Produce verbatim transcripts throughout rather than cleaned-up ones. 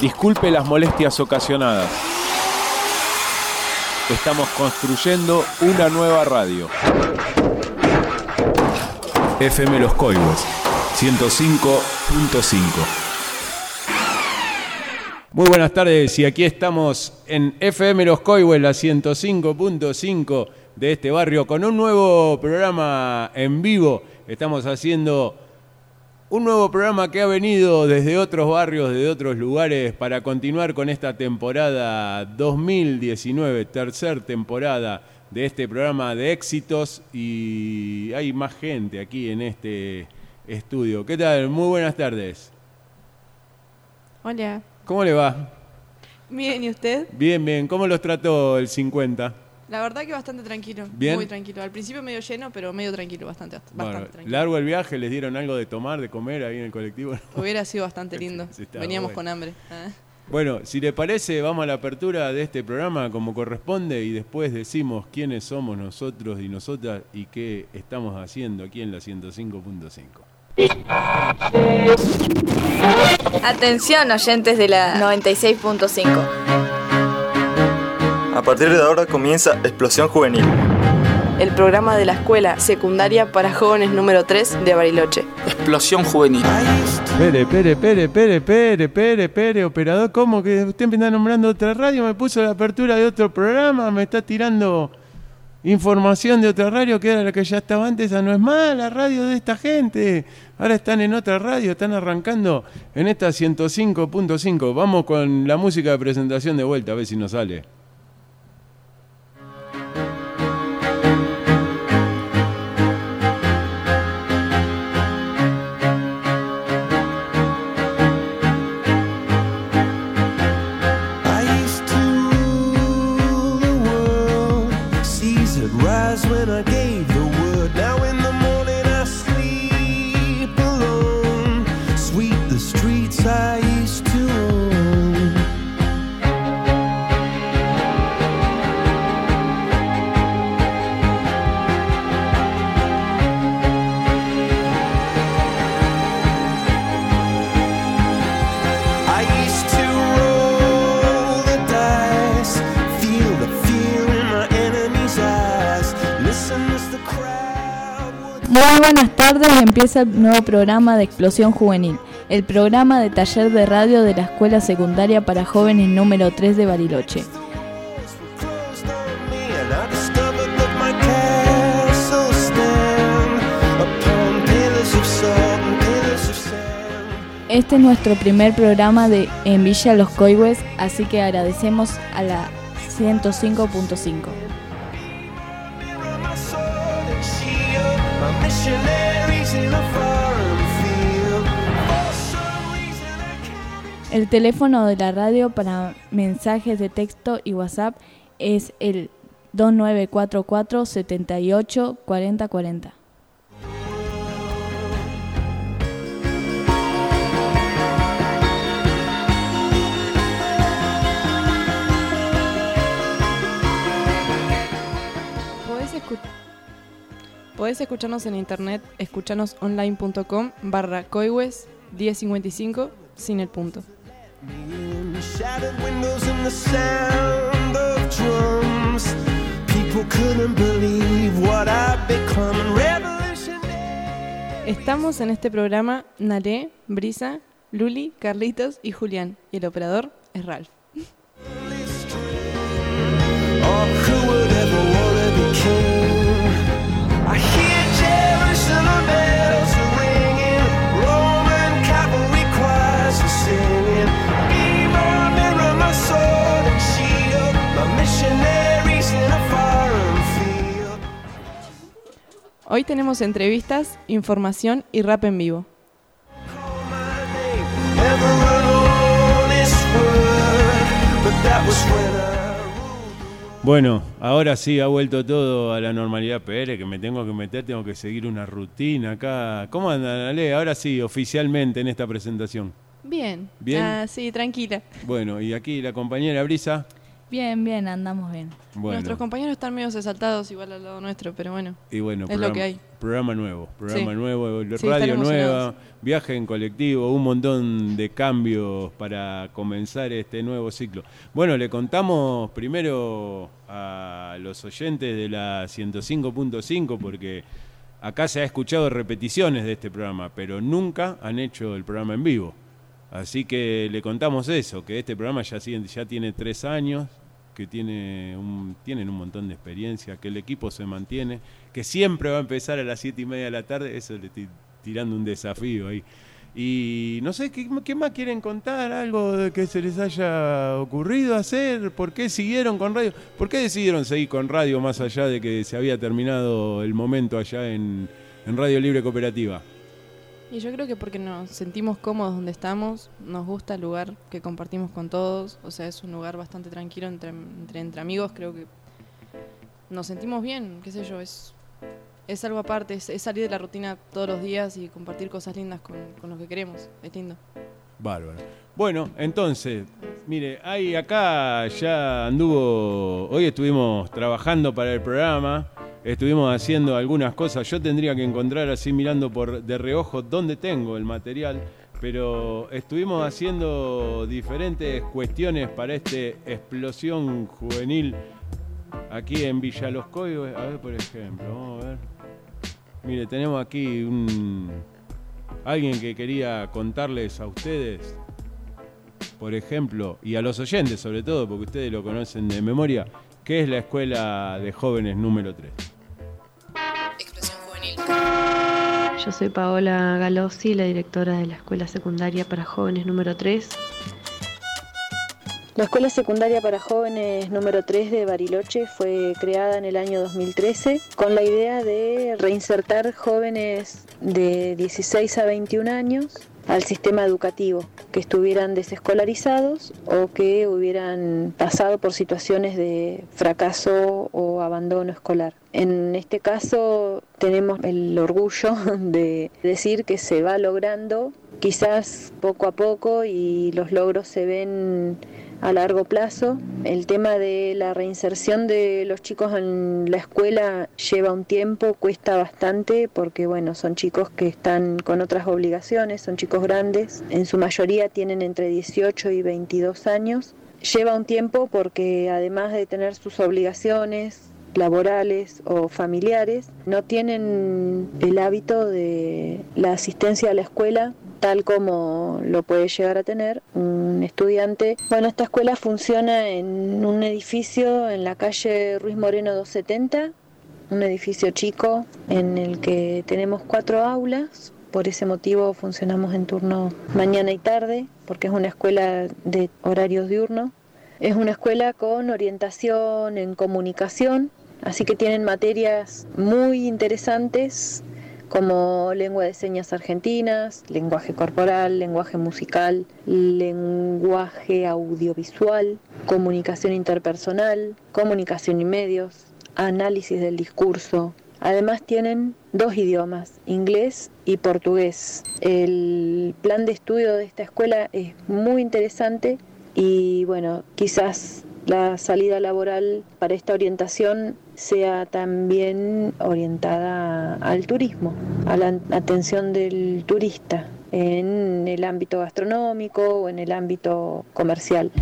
Disculpe las molestias ocasionadas. Estamos construyendo una nueva radio. F M Los Coihues, ciento cinco punto cinco. Muy buenas tardes, y aquí estamos en F M Los Coihues, la ciento cinco punto cinco de este barrio, con un nuevo programa en vivo. Estamos haciendo un nuevo programa que ha venido desde otros barrios, desde otros lugares, para continuar con esta temporada dos mil diecinueve, tercer temporada de este programa de éxitos, y hay más gente aquí en este estudio. ¿Qué tal? Muy buenas tardes. Hola. ¿Cómo le va? Bien, ¿y usted? Bien, bien. ¿Cómo los trató el cincuenta? La verdad que bastante tranquilo. ¿Bien? Muy tranquilo. Al principio medio lleno, pero medio tranquilo, bastante, bastante Bueno, tranquilo. largo el viaje, ¿les dieron algo de tomar, de comer ahí en el colectivo? Hubiera sido bastante lindo. Sí, Veníamos bueno. con hambre. Ah. Bueno, si le parece, vamos a la apertura de este programa como corresponde y después decimos quiénes somos nosotros y nosotras y qué estamos haciendo aquí en la ciento cinco punto cinco. Atención, oyentes de la noventa y seis punto cinco. A partir de ahora comienza Explosión Juvenil, el programa de la escuela secundaria para jóvenes número tres de Bariloche. Explosión Juvenil. Pere, pere, pere, pere, pere, pere, pere, operador, ¿cómo que usted me está nombrando otra radio? Me puso la apertura de otro programa, me está tirando información de otra radio que era la que ya estaba antes. Esa no es más la radio de esta gente. Ahora están en otra radio, están arrancando en esta ciento cinco punto cinco. Vamos con la música de presentación de vuelta, a ver si nos sale. Muy buenas tardes, empieza el nuevo programa de Explosión Juvenil, el programa de taller de radio de la Escuela Secundaria para Jóvenes número tres de Bariloche. Este es nuestro primer programa de en Villa Los Coihues, así que agradecemos a la ciento cinco punto cinco. El teléfono de la radio para mensajes de texto y WhatsApp es el dos nueve cuatro cuatro, siete ocho, cuatro cero cuatro cero. Podés, escu- Podés escucharnos en internet, escuchanosonline.com barra coihues diez cincuenta y cinco sin el punto. Estamos en este programa Nalé, Brisa, Luli, Carlitos y Julián, y el operador es Ralph. Hoy tenemos entrevistas, información y rap en vivo. Bueno, ahora sí ha vuelto todo a la normalidad. Pere, que me tengo que meter, tengo que seguir una rutina acá. ¿Cómo andan, Ale? Ahora sí, oficialmente en esta presentación. Bien. ¿Bien? Ah, sí, tranquila. Bueno, y aquí la compañera Brisa. Bien, bien, andamos bien. Bueno. Nuestros compañeros están medio exaltados igual al lado nuestro, pero bueno, Y bueno, es programa, lo que hay. programa nuevo, programa Sí. nuevo, Sí, radio están nueva, emocionados. viaje en colectivo, un montón de cambios para comenzar este nuevo ciclo. Bueno, le contamos primero a los oyentes de la ciento cinco punto cinco porque acá se ha escuchado repeticiones de este programa, pero nunca han hecho el programa en vivo. Así que le contamos eso, que este programa ya, ya tiene tres años, que tiene un, tienen un montón de experiencia, que el equipo se mantiene, que siempre va a empezar a las siete y media de la tarde, eso le estoy tirando un desafío ahí. Y no sé, ¿qué, qué más quieren contar? ¿Algo de que se les haya ocurrido hacer? ¿Por qué siguieron con radio? ¿Por qué decidieron seguir con radio más allá de que se había terminado el momento allá en, en Radio Libre Cooperativa? Y yo creo que porque nos sentimos cómodos donde estamos, nos gusta el lugar que compartimos con todos, o sea, es un lugar bastante tranquilo entre, entre, entre amigos, creo que nos sentimos bien, qué sé yo, es, es algo aparte, es, es salir de la rutina todos los días y compartir cosas lindas con, con los que queremos, es lindo. Bárbaro. Bueno, entonces, mire, hay acá ya anduvo, hoy estuvimos trabajando para el programa. Estuvimos haciendo algunas cosas. Yo tendría que encontrar así mirando por de reojo dónde tengo el material, pero estuvimos haciendo diferentes cuestiones para este Explosión Juvenil aquí en Villa Los Coihues. A ver, por ejemplo, vamos a ver. Mire, tenemos aquí un alguien que quería contarles a ustedes, por ejemplo, y a los oyentes sobre todo, porque ustedes lo conocen de memoria, que es la Escuela de Jóvenes número tres. Explosión Juvenil. Yo soy Paola Galossi, la directora de la Escuela Secundaria para Jóvenes número tres. La Escuela Secundaria para Jóvenes número tres de Bariloche fue creada en el año dos mil trece con la idea de reinsertar jóvenes de dieciséis a veintiún años al sistema educativo, que estuvieran desescolarizados o que hubieran pasado por situaciones de fracaso o abandono escolar. En este caso tenemos el orgullo de decir que se va logrando, quizás poco a poco, y los logros se ven a largo plazo. El tema de la reinserción de los chicos en la escuela lleva un tiempo, cuesta bastante, porque bueno, son chicos que están con otras obligaciones, son chicos grandes, en su mayoría tienen entre dieciocho y veintidós años. Lleva un tiempo porque además de tener sus obligaciones laborales o familiares, no tienen el hábito de la asistencia a la escuela tal como lo puede llegar a tener un estudiante. Bueno, esta escuela funciona en un edificio en la calle Ruiz Moreno doscientos setenta, un edificio chico en el que tenemos cuatro aulas. Por ese motivo funcionamos en turno mañana y tarde, porque es una escuela de horarios diurnos. Es una escuela con orientación en comunicación, así que tienen materias muy interesantes como lengua de señas argentinas, lenguaje corporal, lenguaje musical, lenguaje audiovisual, comunicación interpersonal, comunicación y medios, análisis del discurso. Además tienen dos idiomas, inglés y portugués. El plan de estudio de esta escuela es muy interesante y bueno, quizás la salida laboral para esta orientación sea también orientada al turismo, a la atención del turista en el ámbito gastronómico o en el ámbito comercial.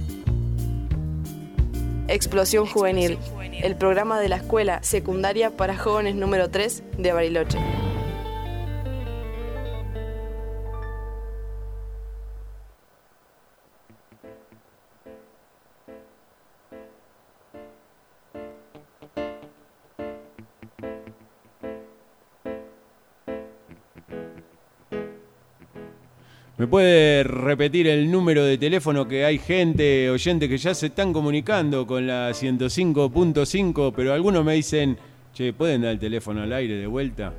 Explosión Juvenil, el programa de la Escuela Secundaria para Jóvenes número tres de Bariloche. ¿Me puede repetir el número de teléfono? Que hay gente, oyente, que ya se están comunicando con la ciento cinco punto cinco, pero algunos me dicen, che, ¿pueden dar el teléfono al aire de vuelta?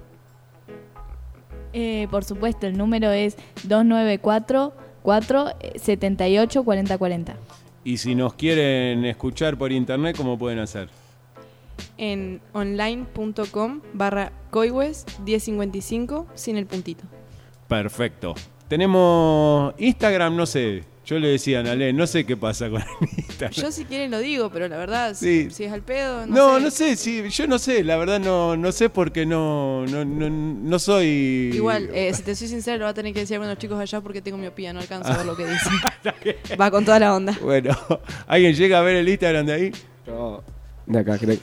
Eh, por supuesto, el número es dos nueve cuatro, cuatro siete ocho, cuatro cero cuatro cero. Y si nos quieren escuchar por internet, ¿cómo pueden hacer? En online.com barra coihues diez cincuenta y cinco sin el puntito. Perfecto. Tenemos Instagram, no sé, Yo le decía a Nalé, no sé qué pasa con el Instagram. Yo si quieren lo digo, pero la verdad, Sí. si, si es al pedo, no, No, sé. no sé, sí, yo no sé, la verdad no, no sé porque no, no, no, no soy... Igual, eh, si te soy sincero, lo va a tener que decir a los chicos allá porque tengo miopía, no alcanzo a ver lo que dicen. Va con toda la onda. Bueno, ¿alguien llega a ver el Instagram de ahí? Yo, de acá, creo.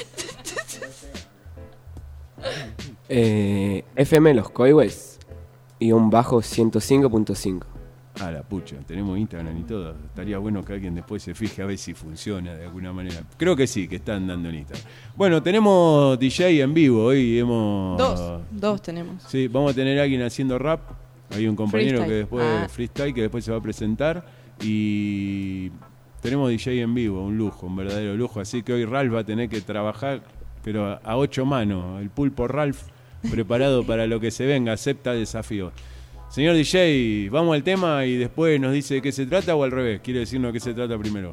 eh, F M Los Coihues y un bajo ciento cinco punto cinco. Ah, la pucha, tenemos Instagram y todo. Estaría bueno que alguien después se fije a ver si funciona de alguna manera. Creo que sí, que están dando en Instagram. Bueno, tenemos D J en vivo. Hoy hemos... Dos, dos tenemos. Sí, vamos a tener a alguien haciendo rap. Hay un compañero Freestyle. que después, Ah. freestyle, que después se va a presentar. Y tenemos D J en vivo, un lujo, un verdadero lujo. Así que hoy Ralph va a tener que trabajar, pero a ocho manos. El pulpo Ralph, preparado para lo que se venga, acepta el desafío. Señor D J, vamos al tema y después nos dice de qué se trata o al revés. ¿Quiere decirnos de qué se trata primero?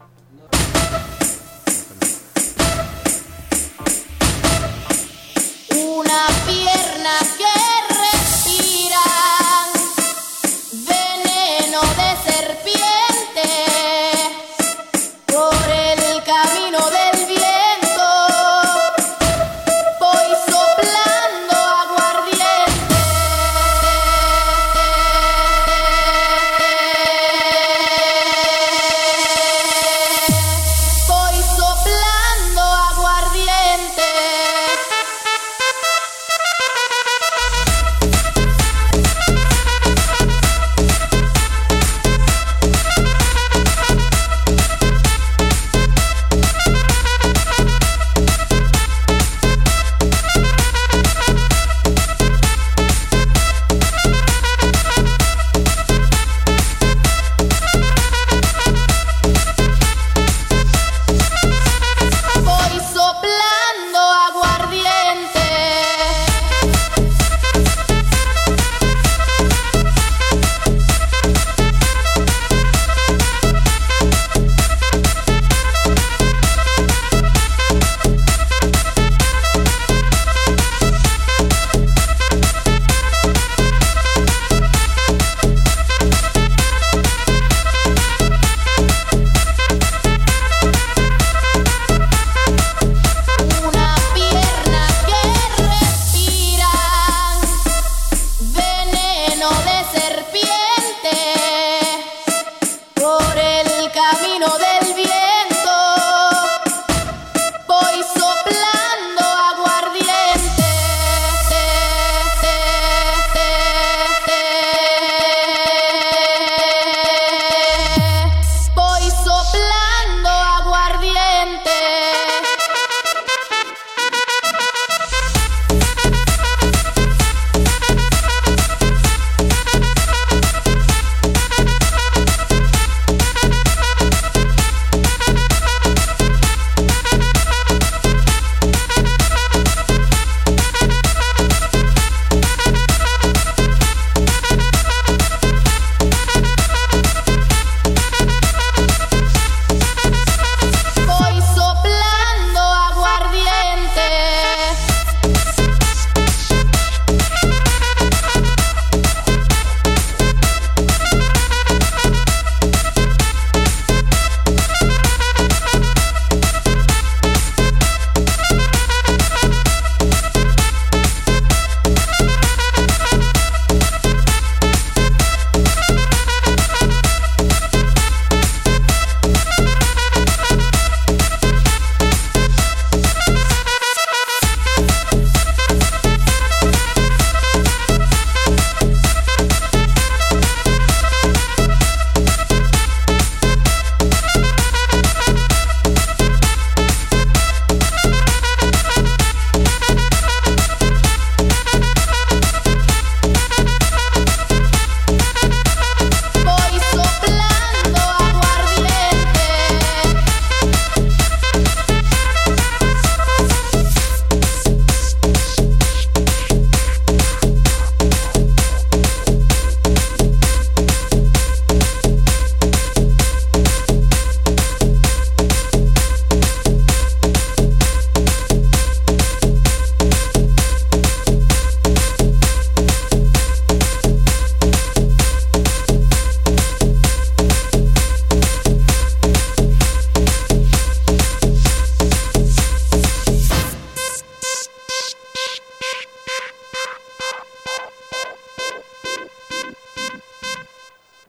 Una pierna que respira veneno de serpiente por el camino del viento. Voy soplando aguardiente.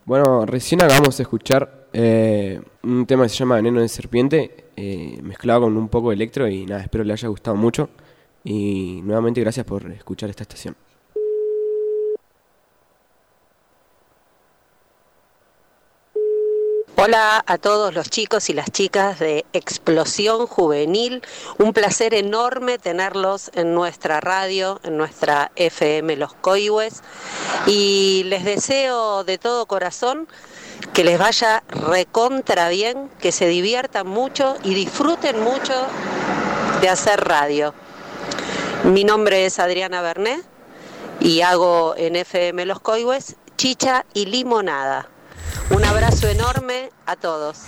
Bueno, recién acabamos de escuchar eh, un tema que se llama Veneno de Serpiente, eh, mezclado con un poco de electro y nada, espero le haya gustado mucho. Y nuevamente gracias por escuchar esta estación. Hola a todos los chicos y las chicas de Explosión Juvenil. Un placer enorme tenerlos en nuestra radio, en nuestra F M Los Coihues. Y les deseo de todo corazón que les vaya recontra bien, que se diviertan mucho y disfruten mucho de hacer radio. Mi nombre es Adriana Bernet y hago en F M Los Coihues chicha y limonada. Un abrazo enorme a todos.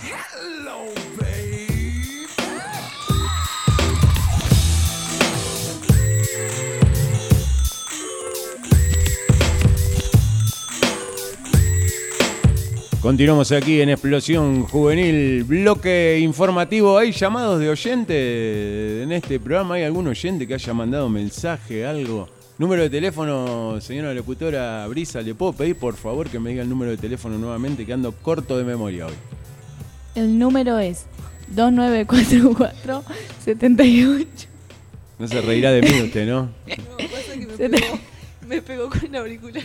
Continuamos aquí en Explosión Juvenil, bloque informativo. ¿Hay llamados de oyente en este programa? ¿Hay algún oyente que haya mandado mensaje, algo? Número de teléfono, señora locutora Brisa, ¿le puedo pedir por favor que me diga el número de teléfono nuevamente, que ando corto de memoria hoy? El número es dos nueve cuatro cuatro siete ocho. No se reirá de mí usted, ¿no? No, pasa que me pegó, me pegó con el auricular.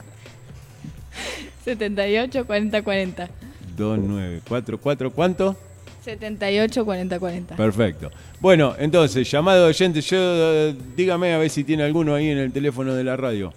setenta y ocho cuarenta cuarenta. dos nueve cuatro cuatro, ¿cuánto? setenta y ocho cuarenta cuarenta. Perfecto. Bueno, entonces, llamado de oyente, yo eh, dígame a ver si tiene alguno ahí en el teléfono de la radio.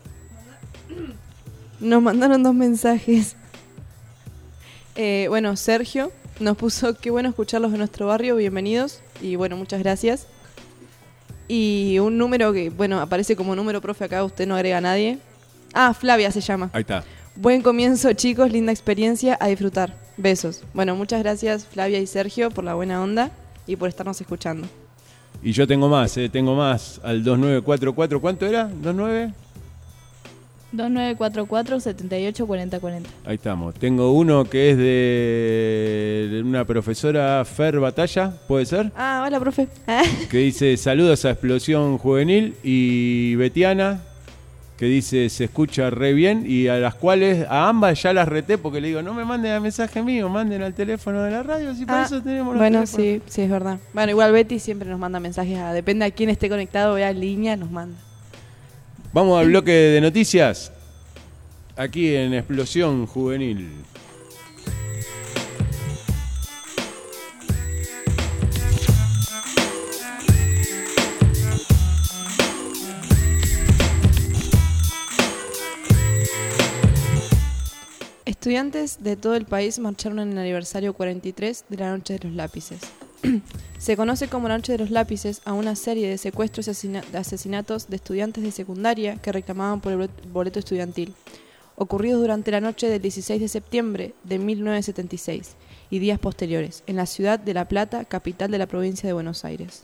Nos mandaron dos mensajes. Eh, bueno, Sergio nos puso, qué bueno escucharlos en nuestro barrio, bienvenidos. Y bueno, muchas gracias. Y un número que, bueno, aparece como número profe acá, usted no agrega a nadie. Ah, Flavia se llama. Ahí está. Buen comienzo, chicos, linda experiencia, a disfrutar. Besos. Bueno, muchas gracias Flavia y Sergio por la buena onda y por estarnos escuchando. Y yo tengo más, eh, tengo más al dos nueve cuatro cuatro, ¿cuánto era? ¿dos nueve? dos nueve cuatro cuatro siete ocho cuarenta cuarenta. Ahí estamos. Tengo uno que es de una profesora Fer Batalla, ¿puede ser? Ah, hola, profe. Que dice, saludos a Explosión Juvenil, y Betiana, que dice, se escucha re bien, y a las cuales, a ambas ya las reté, porque le digo, no me manden a mensaje mío, manden al teléfono de la radio, si para ah, eso tenemos los bueno, teléfonos. sí, sí, es verdad. Bueno, igual Betty siempre nos manda mensajes, a, depende a quién esté conectado, vea línea, nos manda. Vamos al bloque de noticias, aquí en Explosión Juvenil. Estudiantes de todo el país marcharon en el aniversario cuarenta y tres de la Noche de los Lápices. Se conoce como la Noche de los Lápices a una serie de secuestros y asesina- de asesinatos de estudiantes de secundaria que reclamaban por el boleto estudiantil, ocurridos durante la noche del dieciséis de septiembre de mil novecientos setenta y seis y días posteriores, en la ciudad de La Plata, capital de la provincia de Buenos Aires.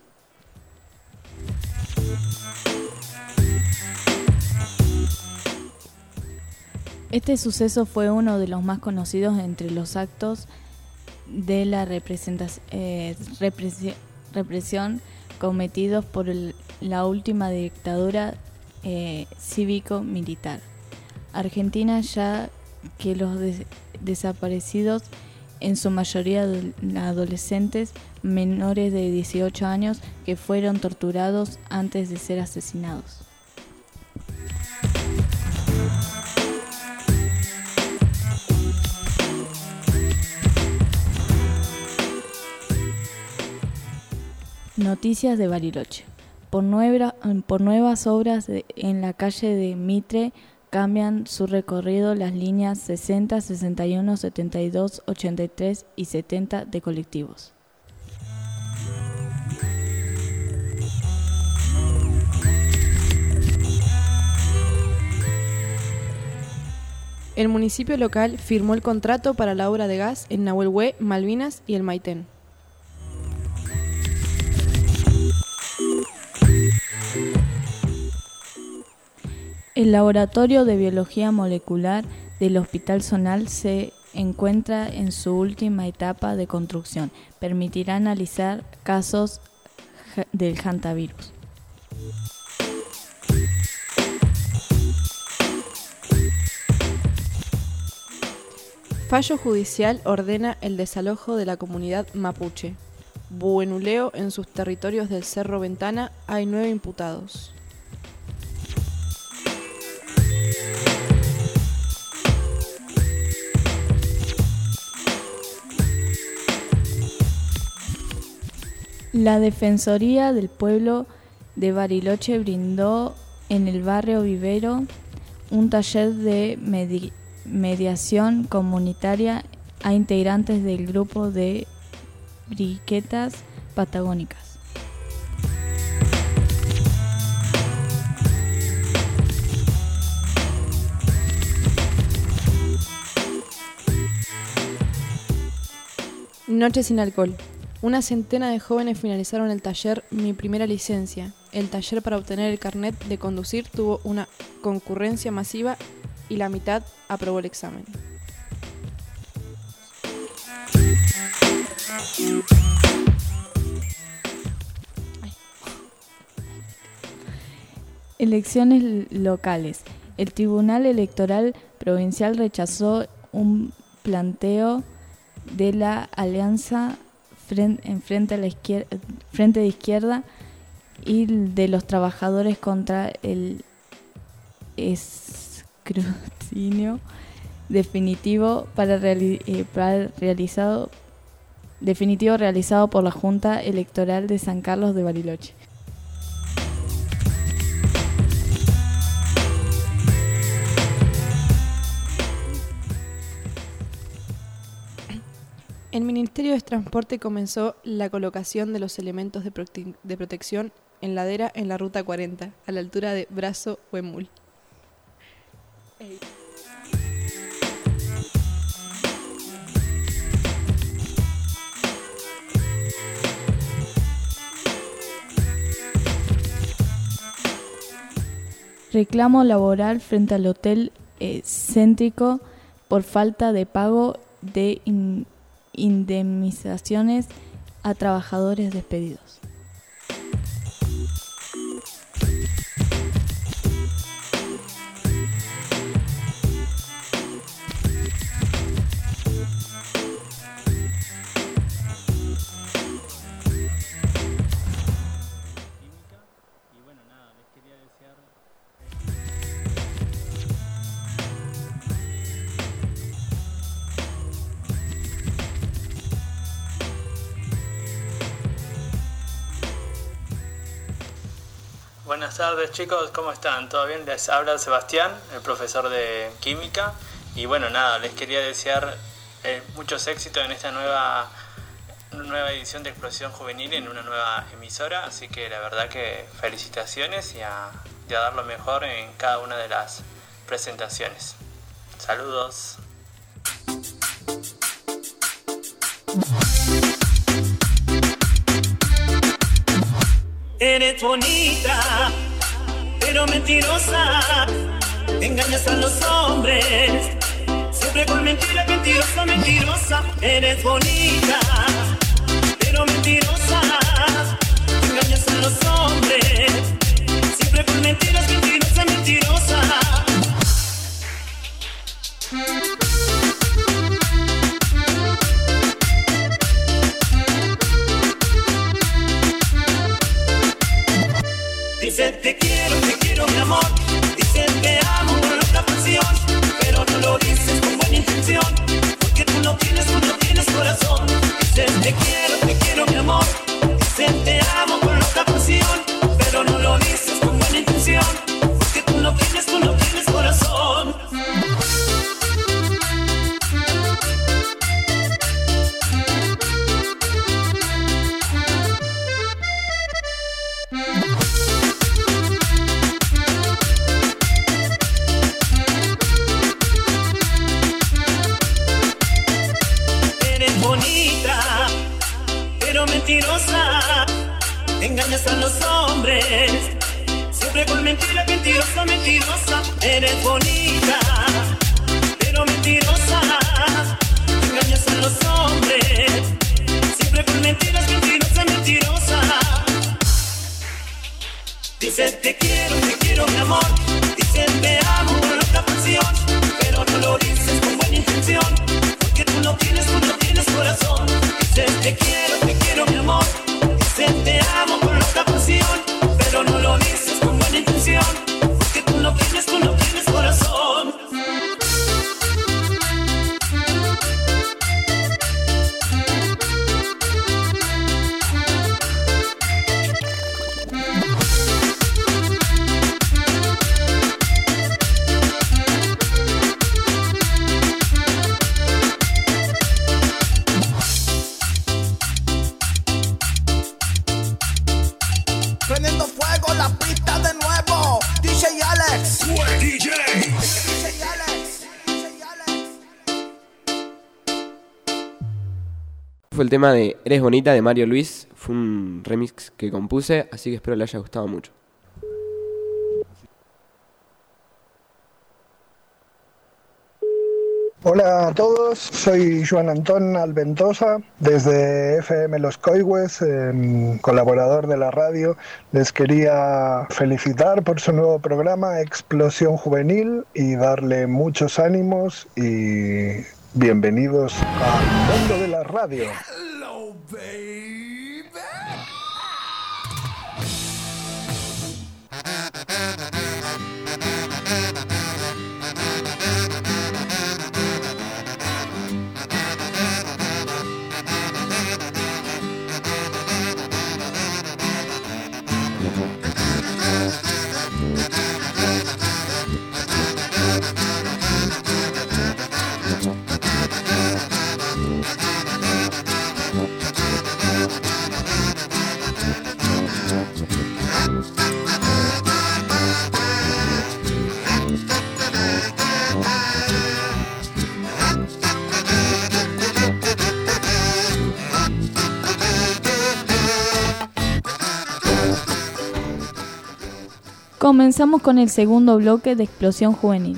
Este suceso fue uno de los más conocidos entre los actos de la representa- eh, represi- represión cometidos por el- la última dictadura eh, cívico-militar. Argentina, ya que los des- desaparecidos, en su mayoría ado- adolescentes menores de dieciocho años, que fueron torturados antes de ser asesinados. Noticias de Bariloche. Por, nueva, por nuevas obras de, en la calle de Mitre cambian su recorrido las líneas sesenta, sesenta y uno, setenta y dos, ochenta y tres y setenta de colectivos. El municipio local firmó el contrato para la obra de gas en Nahuelhue, Malvinas y el Maitén. El laboratorio de biología molecular del Hospital Zonal se encuentra en su última etapa de construcción. Permitirá analizar casos del hantavirus. Fallo judicial ordena el desalojo de la comunidad mapuche. Buenuleo en sus territorios del Cerro Ventana. Hay nueve imputados. La Defensoría del Pueblo de Bariloche brindó en el barrio Vivero un taller de medi- mediación comunitaria a integrantes del grupo de briquetas patagónicas. Noche sin alcohol. Una centena de jóvenes finalizaron el taller Mi Primera Licencia. El taller para obtener el carnet de conducir tuvo una concurrencia masiva y la mitad aprobó el examen. Elecciones locales. El Tribunal Electoral Provincial rechazó un planteo de la Alianza en frente, a la izquierda, frente de Izquierda y de los trabajadores contra el escrutinio definitivo para, reali- eh, para realizado definitivo realizado por la Junta Electoral de San Carlos de Bariloche. El Ministerio de Transporte comenzó la colocación de los elementos de, prote- de protección en ladera en la Ruta cuarenta, a la altura de Brazo Huemul. Ey. Reclamo laboral frente al hotel eh, céntrico por falta de pago de in- indemnizaciones a trabajadores despedidos. Buenas tardes chicos, ¿cómo están? ¿Todo bien? Les habla Sebastián, el profesor de Química. Y bueno, nada, les quería desear eh, muchos éxitos en esta nueva, nueva edición de Explosión Juvenil en una nueva emisora. Así que la verdad que felicitaciones y a, y a dar lo mejor en cada una de las presentaciones. Saludos. Eres bonita, pero mentirosa, engañas a los hombres, siempre con mentiras, mentirosa, mentirosa. Eres bonita, pero mentirosa, engañas a los hombres, siempre con mentiras, mentirosa, mentirosa. Dice te quiero, te quiero mi amor, dice te amo con loca pasión, pero no lo dices con buena intención, porque tú no tienes, tú no tienes corazón. Dice te quiero, te quiero mi amor, dice te amo con loca pasión, pero no lo dices con buena intención, porque tú no tienes, tú no tienes corazón. Mentirosa, engañas a los hombres, siempre con mentiras, mentirosa, mentirosa. Eres bonita, pero mentirosa, engañas a los hombres, siempre con mentiras, mentirosa, mentirosa. Dice te quiero, te quiero mi amor, dice te amo con loca pasión, pero no lo dices con buena intención, Fue el tema de Eres Bonita de Mario Luis. Fue un remix que compuse, así que espero le haya gustado mucho. Hola a todos, soy Joan Antón Alventosa, desde F M Los Coigües, eh, colaborador de la radio. Les quería felicitar por su nuevo programa Explosión Juvenil y darle muchos ánimos y bienvenidos al mundo de la radio. Hello, baby. Comenzamos con el segundo bloque de Explosión Juvenil.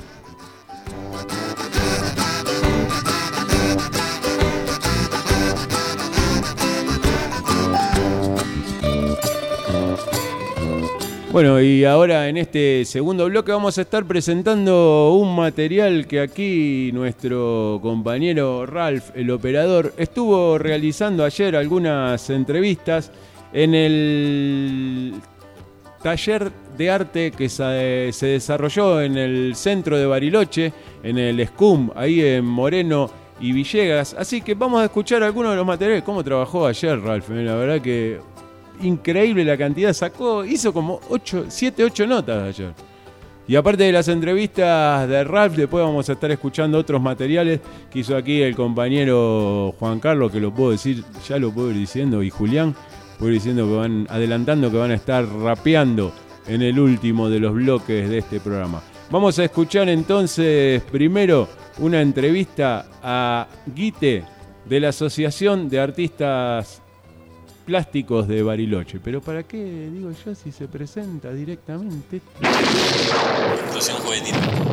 Bueno, y ahora en este segundo bloque vamos a estar presentando un material que aquí nuestro compañero Ralph, el operador, estuvo realizando ayer algunas entrevistas en el taller de arte que se, se desarrolló en el centro de Bariloche, en el S C U M, ahí en Moreno y Villegas. Así que vamos a escuchar algunos de los materiales. ¿Cómo trabajó ayer, Ralph? La verdad que increíble la cantidad. Sacó, hizo como siete, ocho notas ayer. Y aparte de las entrevistas de Ralph, después vamos a estar escuchando otros materiales que hizo aquí el compañero Juan Carlos, que lo puedo decir, ya lo puedo ir diciendo, y Julián, puedo ir diciendo que van, adelantando que van a estar rapeando en el último de los bloques de este programa. Vamos a escuchar entonces primero una entrevista a Guite de la Asociación de Artistas Plásticos de Bariloche. Pero ¿para qué digo yo si se presenta directamente? Explosión Juvenil.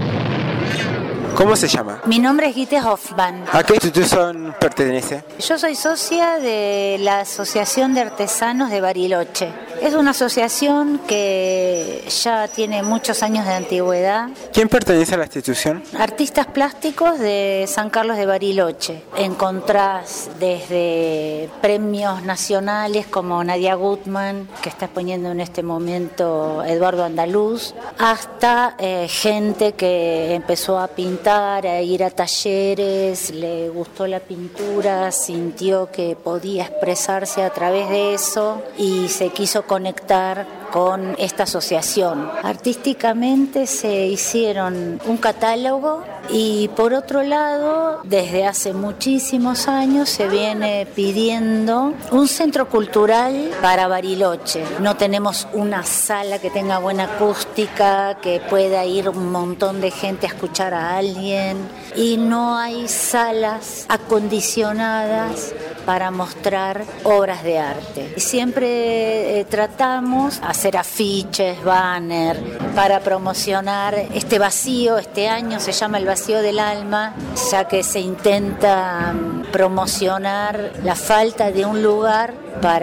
¿Cómo se llama? Mi nombre es Guite Hoffman. ¿A qué institución pertenece? Yo soy socia de la Asociación de Artesanos de Bariloche. Es una asociación que ya tiene muchos años de antigüedad. ¿Quién pertenece a la institución? Artistas plásticos de San Carlos de Bariloche. Encontrás desde premios nacionales como Nadia Gutman, que está exponiendo en este momento Eduardo Andaluz, hasta eh, gente que empezó a pintar, a ir a talleres, le gustó la pintura, sintió que podía expresarse a través de eso y se quiso conectar con esta asociación. Artísticamente se hicieron un catálogo y por otro lado, desde hace muchísimos años se viene pidiendo un centro cultural para Bariloche. No tenemos una sala que tenga buena acústica, que pueda ir un montón de gente a escuchar a alguien, y no hay salas acondicionadas para mostrar obras de arte. Siempre eh, tratamos de hacer afiches, banner, para promocionar este vacío. Este año se llama el vacío del alma, ya que se intenta promocionar la falta de un lugar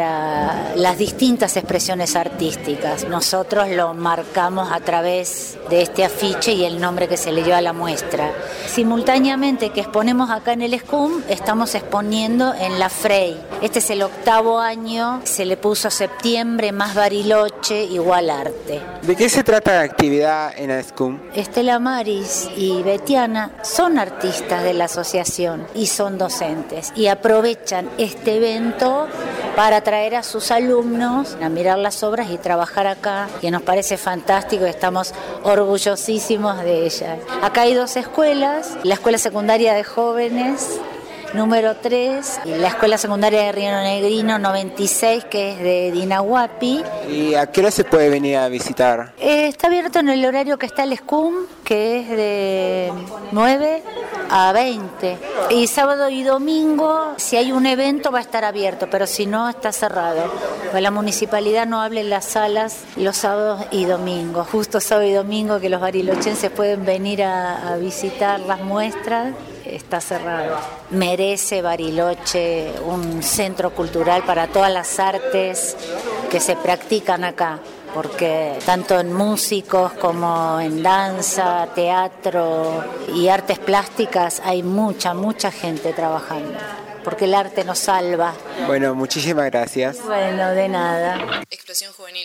para las distintas expresiones artísticas. Nosotros lo marcamos a través de este afiche y el nombre que se le dio a la muestra. Simultáneamente que exponemos acá en el S C U M, estamos exponiendo en la Frey. Este es el octavo año, se le puso septiembre más Bariloche igual arte. ¿De qué se trata la actividad en el S C U M? Estela Maris y Betiana son artistas de la asociación y son docentes y aprovechan este evento para traer a sus alumnos a mirar las obras y trabajar acá, que nos parece fantástico y estamos orgullosísimos de ellas. Acá hay dos escuelas, la Escuela Secundaria de Jóvenes número tres, y la Escuela Secundaria de Río Negrino noventa y seis, que es de Dinahuapi. ¿Y a qué hora se puede venir a visitar? Eh, está abierto en el horario que está el S C U M, que es de nueve a veinte. Y sábado y domingo, si hay un evento va a estar abierto, pero si no está cerrado. Pues la municipalidad no abre las salas los sábados y domingos. Justo sábado y domingo que los barilochenses pueden venir a, a visitar las muestras, está cerrado. Merece Bariloche un centro cultural para todas las artes que se practican acá, porque tanto en músicos como en danza, teatro y artes plásticas hay mucha, mucha gente trabajando, porque el arte nos salva. Bueno, muchísimas gracias. Bueno, de nada. Explosión juvenil.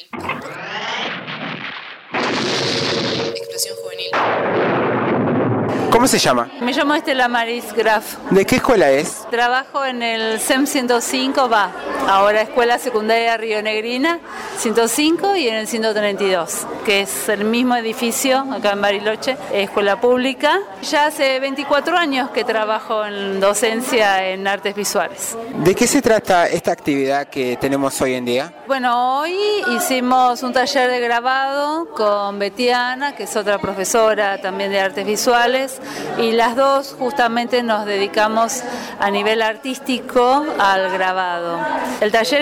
Explosión juvenil. ¿Cómo se llama? Me llamo Estela Maris Graf. ¿De qué escuela es? Trabajo en el S E M ciento cinco, va, ahora Escuela Secundaria Río Negrina, ciento cinco y en el ciento treinta y dos, que es el mismo edificio acá en Bariloche, escuela pública. Ya hace veinticuatro años que trabajo en docencia en artes visuales. ¿De qué se trata esta actividad que tenemos hoy en día? Bueno, hoy hicimos un taller de grabado con Betiana, que es otra profesora también de artes visuales, y las dos justamente nos dedicamos a nivel artístico al grabado. El taller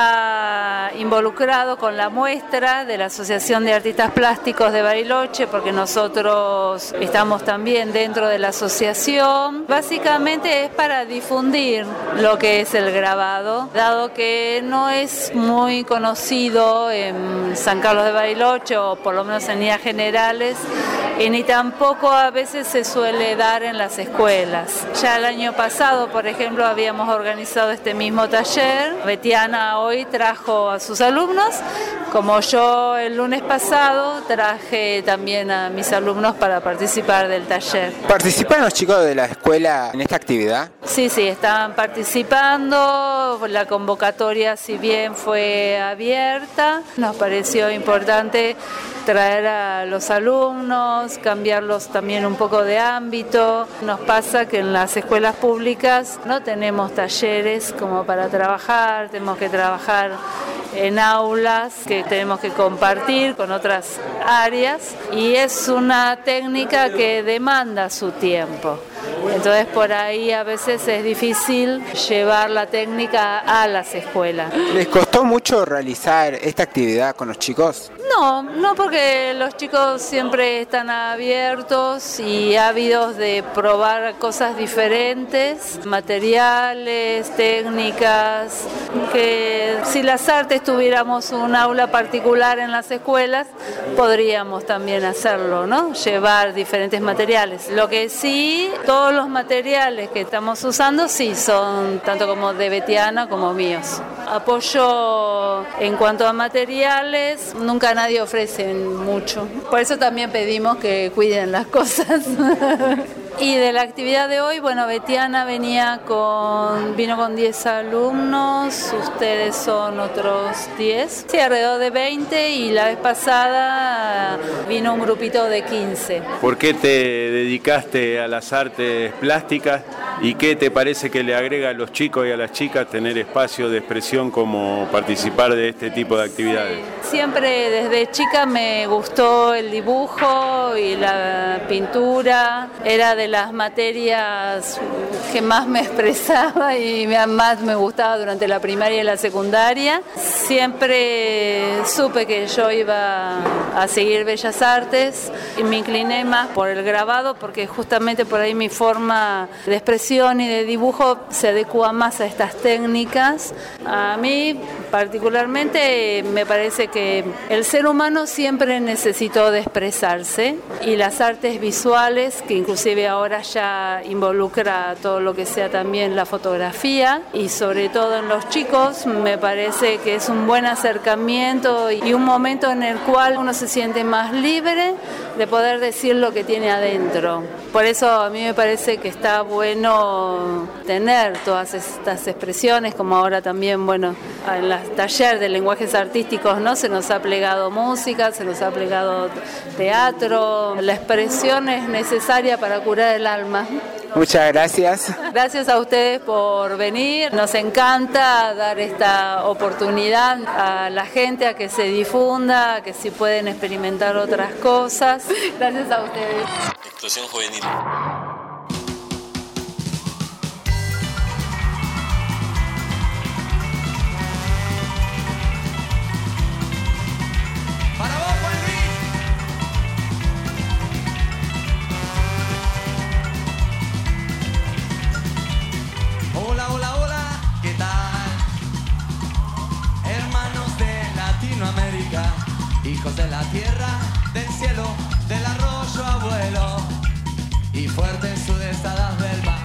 está involucrado con la muestra de la Asociación de Artistas Plásticos de Bariloche, porque nosotros estamos también dentro de la asociación. Básicamente es para difundir lo que es el grabado, dado que no es muy conocido en San Carlos de Bariloche, o por lo menos en líneas generales, y ni tampoco a veces se suele dar en las escuelas. Ya el año pasado, por ejemplo, habíamos organizado este mismo taller. Betiana hoy trajo a sus alumnos, como yo el lunes pasado traje también a mis alumnos para participar del taller. ¿Participan los chicos de la escuela en esta actividad? Sí, sí, están participando. La convocatoria, si bien fue abierta, nos pareció importante traer a los alumnos, cambiarlos también un poco de ámbito. Nos pasa que en las escuelas públicas no tenemos talleres como para trabajar, tenemos que trabajar en aulas que tenemos que compartir con otras áreas, y es una técnica que demanda su tiempo. Entonces por ahí a veces es difícil llevar la técnica a las escuelas. ¿Les costó mucho realizar esta actividad con los chicos? No, no, porque los chicos siempre están abiertos y ávidos de probar cosas diferentes, materiales, técnicas, que si las artes tuviéramos un aula particular en las escuelas, podríamos también hacerlo, ¿no? Llevar diferentes materiales. Lo que sí, todos los materiales que estamos usando sí son tanto como de Betiana como míos. Apoyo en cuanto a materiales, nunca nadie ofrece mucho. Por eso también pedimos que cuiden las cosas. Y de la actividad de hoy, bueno, Betiana venía con, vino con diez alumnos, ustedes son otros diez, sí, alrededor de veinte, y la vez pasada vino un grupito de quince. ¿Por qué te dedicaste a las artes plásticas y qué te parece que le agrega a los chicos y a las chicas tener espacio de expresión como participar de este tipo de actividades? Siempre desde chica me gustó el dibujo y la pintura, era de las materias que más me expresaba y más me gustaba durante la primaria y la secundaria. Siempre supe que yo iba a seguir Bellas Artes y me incliné más por el grabado, porque justamente por ahí mi forma de expresión y de dibujo se adecua más a estas técnicas. A mí particularmente me parece que el ser humano siempre necesitó de expresarse, y las artes visuales, que inclusive ahora ya involucra todo lo que sea también la fotografía, y sobre todo en los chicos, me parece que es un buen acercamiento y un momento en el cual uno se siente más libre de poder decir lo que tiene adentro. Por eso a mí me parece que está bueno tener todas estas expresiones, como ahora también, bueno, en los talleres de lenguajes artísticos, ¿no? Se nos ha plegado música, se nos ha plegado teatro. La expresión es necesaria para curar el alma. Muchas gracias. Gracias a ustedes por venir. Nos encanta dar esta oportunidad a la gente a que se difunda, a que si pueden experimentar otras cosas. Gracias a ustedes. Explosión juvenil. hijos de la tierra, del cielo, del arroyo abuelo, y fuertes sudestadas del mar.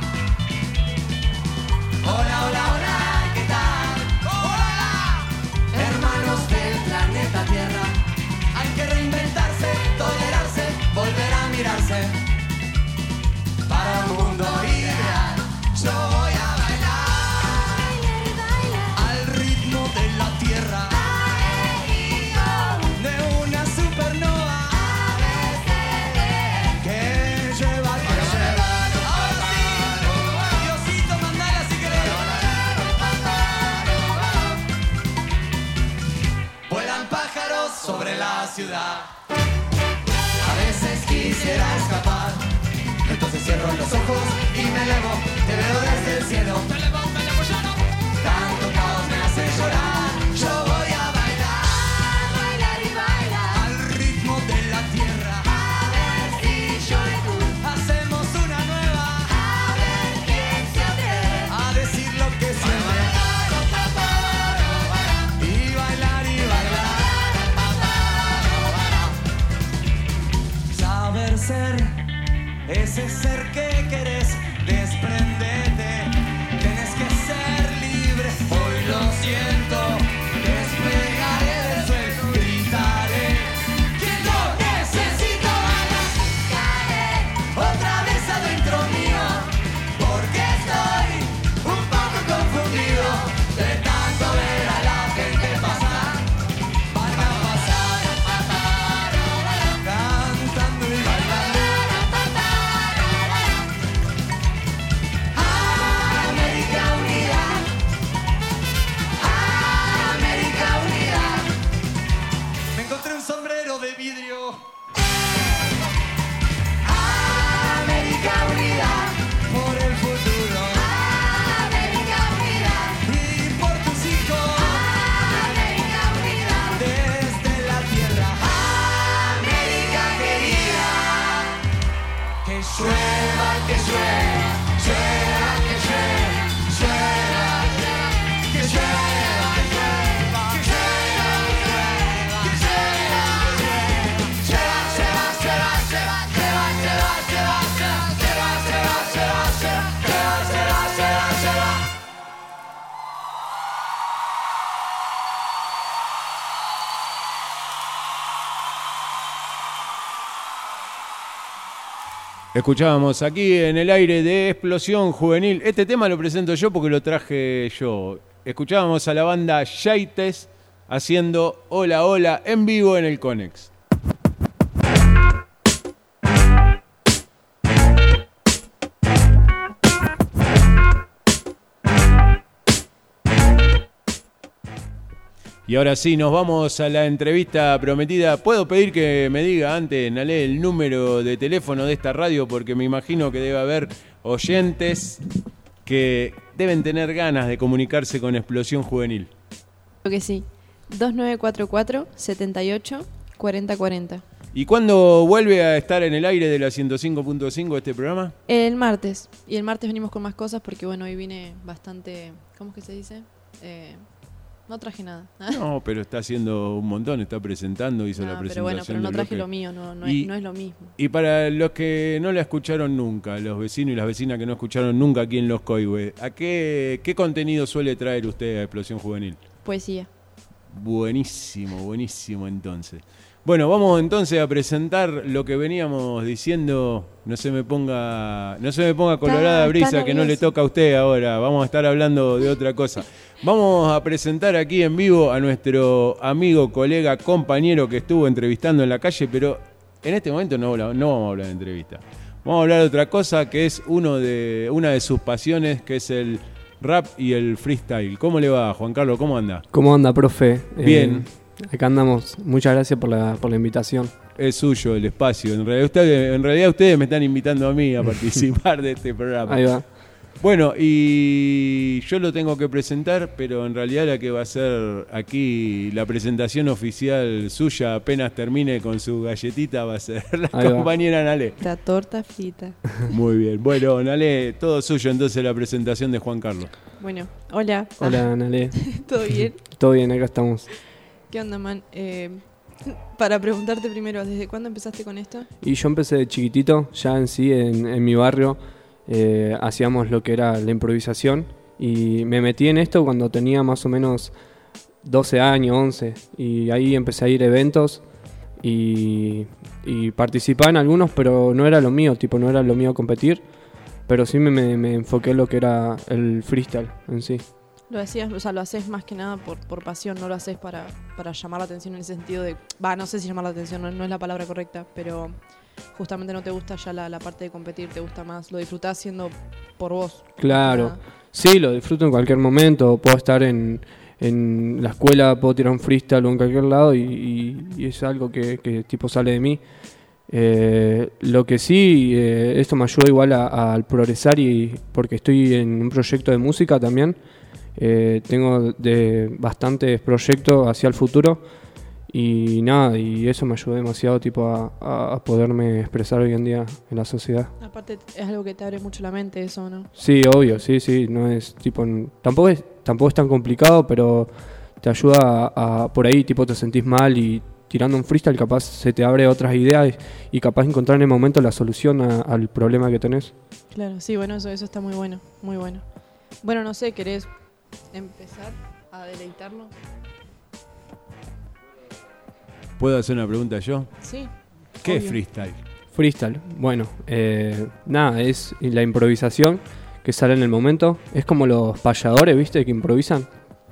Hola, hola, hola, ¿qué tal? ¡Hola! Hermanos del planeta Tierra, hay que reinventarse, tolerarse, volver a mirarse. Para un mundo ideal, yo voy a bailar al ritmo de la tierra, de una supernova que lleva, que lleva. Ahora sí, Diosito, mandala si querés. Vuelan pájaros sobre la ciudad. A veces quisiera escapar, entonces cierro los ojos y me elevo, te veo desde el cielo. Me elevo, me elevo, yo no. Tanto caos me hace llorar. Yo voy a bailar, bailar y bailar al ritmo de la tierra. A ver si yo y tú hacemos una nueva. A ver quién se atreve a decir lo que siente. Y bailar y bailar. Saber ser ese ser que querés, desprendete, tenés que ser libre. Hoy lo siento, desplegaré del suelo, gritaré que lo necesito. Caeré otra vez adentro mío, porque estoy un poco confundido de tanto ver a la gente pasar. Van a pasar, cantando y bailando. Sombrero de vidrio. América Unida, por el futuro. América Unida, y por tus hijos. América Unida, desde la tierra. América querida, que llueva, que llueva, llueva, que llueva, llueva, que llueva. Escuchábamos aquí en el aire de Explosión Juvenil. Este tema lo presento yo porque lo traje yo. Escuchábamos a la banda Yaites haciendo Hola Hola en vivo en el Conex. Y ahora sí, nos vamos a la entrevista prometida. ¿Puedo pedir que me diga antes, Nalé, el número de teléfono de esta radio? Porque me imagino que debe haber oyentes que deben tener ganas de comunicarse con Explosión Juvenil. Creo que sí. dos nueve cuatro cuatro, setenta y ocho, cuarenta cuarenta. ¿Y cuándo vuelve a estar en el aire de la ciento cinco punto cinco este programa? El martes. Y el martes venimos con más cosas porque, bueno, hoy vine bastante... ¿Cómo es que se dice? Eh... No traje nada. No, pero está haciendo un montón, está presentando, hizo no, la presentación. Pero bueno, pero no traje bloque. Lo mío, no, no, y, es, no es lo mismo. Y para los que no la escucharon nunca, los vecinos y las vecinas que no escucharon nunca aquí en Los Coihues, ¿a qué, qué contenido suele traer usted a Explosión Juvenil? Poesía. Buenísimo, buenísimo entonces. Bueno, vamos entonces a presentar lo que veníamos diciendo. No se me ponga, no se me ponga colorada está, brisa está que no le toca a usted ahora. Vamos a estar hablando de otra cosa. Vamos a presentar aquí en vivo a nuestro amigo, colega, compañero que estuvo entrevistando en la calle, pero en este momento no, no vamos a hablar de entrevista. Vamos a hablar de otra cosa que es uno de, una de sus pasiones, que es el rap y el freestyle. ¿Cómo le va, Juan Carlos? ¿Cómo anda? ¿Cómo anda, profe? Bien. Eh, acá andamos. Muchas gracias por la, por la invitación. Es suyo el espacio. En realidad, usted, en realidad ustedes me están invitando a mí a participar de este programa. Ahí va. Bueno, y yo lo tengo que presentar, pero en realidad la que va a ser aquí la presentación oficial suya apenas termine con su galletita va a ser la Ahí compañera va. Nalé. La torta frita. Muy bien. Bueno, Nalé, todo suyo entonces la presentación de Juan Carlos. Bueno, hola. Hola, Nalé. ¿Todo bien? Todo bien, acá estamos. ¿Qué onda, man? Eh, Para preguntarte primero, ¿desde cuándo empezaste con esto? Y yo empecé de chiquitito, ya en sí, en, en mi barrio, eh, hacíamos lo que era la improvisación. Y me metí en esto cuando tenía más o menos doce años, once. Y ahí empecé a ir a eventos y, y participaba en algunos, pero no era lo mío, tipo, no era lo mío competir. Pero sí me, me, me enfoqué en lo que era el freestyle en sí. Lo hacías, o sea, lo haces más que nada por, por pasión, no lo haces para, para llamar la atención en el sentido de... Va, no sé si llamar la atención, no, no es la palabra correcta, pero justamente no te gusta ya la, la parte de competir, te gusta más, lo disfrutás haciendo por vos. Claro, Ah. sí, lo disfruto en cualquier momento, puedo estar en, en la escuela, puedo tirar un freestyle o en cualquier lado y, y, y es algo que, que tipo sale de mí. Eh, lo que sí, eh, esto me ayuda igual a- a- al progresar y porque estoy en un proyecto de música también. Eh, tengo de bastantes proyectos hacia el futuro y nada, y eso me ayudó demasiado tipo a, a- a poderme expresar hoy en día en la sociedad. Aparte es algo que te abre mucho la mente eso, ¿no? Sí, obvio, sí, sí, no es tipo, n- tampoco es, tampoco es tan complicado, pero te ayuda a, a- por ahí tipo te sentís mal y tirando un freestyle capaz se te abre otras ideas y capaz encontrar en el momento la solución a- al problema que tenés. Claro, sí, bueno, eso, eso está muy bueno, muy bueno. Bueno, no sé, ¿querés empezar a deleitarnos? ¿Puedo hacer una pregunta yo? Sí. ¿Qué es obvio. freestyle? Freestyle, bueno, eh, nada, es la improvisación que sale en el momento. Es como los payadores, ¿viste? Que improvisan.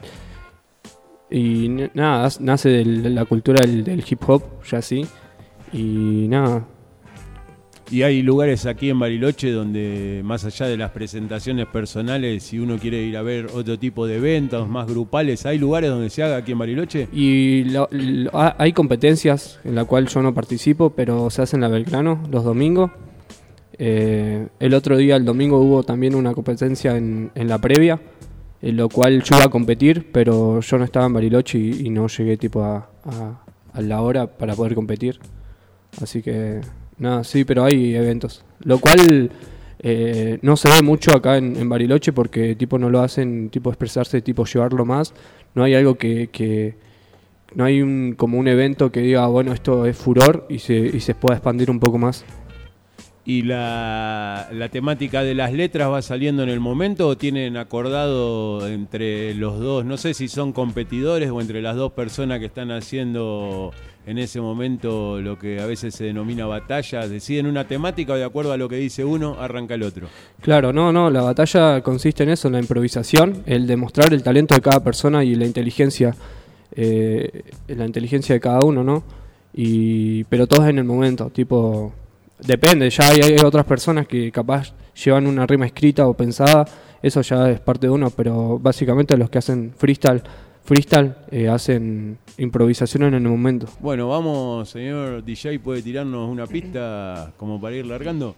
Y n- nada, as- nace de la cultura del, del hip hop, ya sí. Y nada. Y hay lugares aquí en Bariloche donde, más allá de las presentaciones personales, si uno quiere ir a ver otro tipo de eventos más grupales, ¿hay lugares donde se haga aquí en Bariloche? Y lo- lo- ha- hay competencias en la cual yo no participo, pero se hacen en la Belgrano los domingos. Eh, el otro día, el domingo, hubo también una competencia en, en la previa, en lo cual yo iba a competir, pero yo no estaba en Bariloche y, y no llegué tipo a, a- a la hora para poder competir. Así que nada, sí, pero hay eventos. Lo cual eh, no se ve mucho acá en, en Bariloche porque tipo no lo hacen tipo expresarse, tipo llevarlo más. No hay algo que, que no hay un como un evento que diga, bueno, esto es furor y se, y se pueda expandir un poco más. ¿Y la, la temática de las letras va saliendo en el momento o tienen acordado entre los dos? No sé si son competidores o entre las dos personas que están haciendo en ese momento lo que a veces se denomina batalla. ¿Deciden una temática o de acuerdo a lo que dice uno arranca el otro? Claro, no, no, la batalla consiste en eso, en la improvisación, el demostrar el talento de cada persona y la inteligencia, eh, la inteligencia de cada uno, ¿no? Y, pero todo es en el momento, tipo, depende, ya hay, hay otras personas que capaz llevan una rima escrita o pensada, eso ya es parte de uno, pero básicamente los que hacen freestyle, freestyle eh, hacen improvisación en el momento. Bueno, vamos, señor D J, ¿puede tirarnos una pista como para ir largando?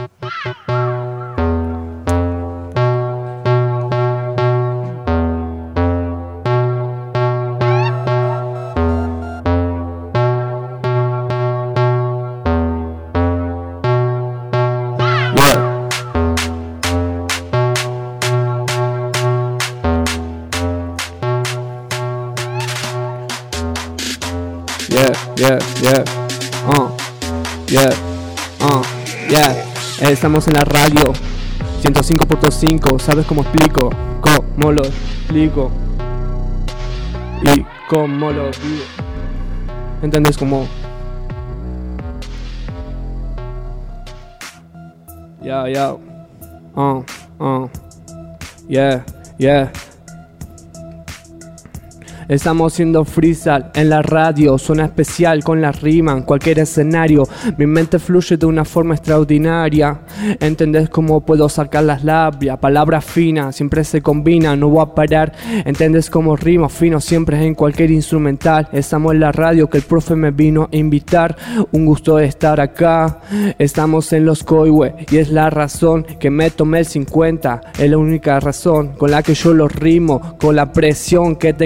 Yeah, yeah, yeah, uh, yeah, uh, yeah. Estamos en la radio ciento cinco punto cinco. ¿Sabes cómo explico? ¿Cómo lo explico? Y cómo lo digo. ¿Entendés cómo? Yeah, yeah, uh, uh, yeah, yeah. Estamos haciendo freestyle en la radio, suena especial con la rima en cualquier escenario. Mi mente fluye de una forma extraordinaria. ¿Entendés cómo puedo sacar las labias? Palabras finas, siempre se combinan, no voy a parar. ¿Entendés cómo rimo fino siempre en cualquier instrumental? Estamos en la radio que el profe me vino a invitar. Un gusto de estar acá. Estamos en los Coihue y es la razón que me tomé el cincuenta. Es la única razón con la que yo los rimo, con la presión que tengo encima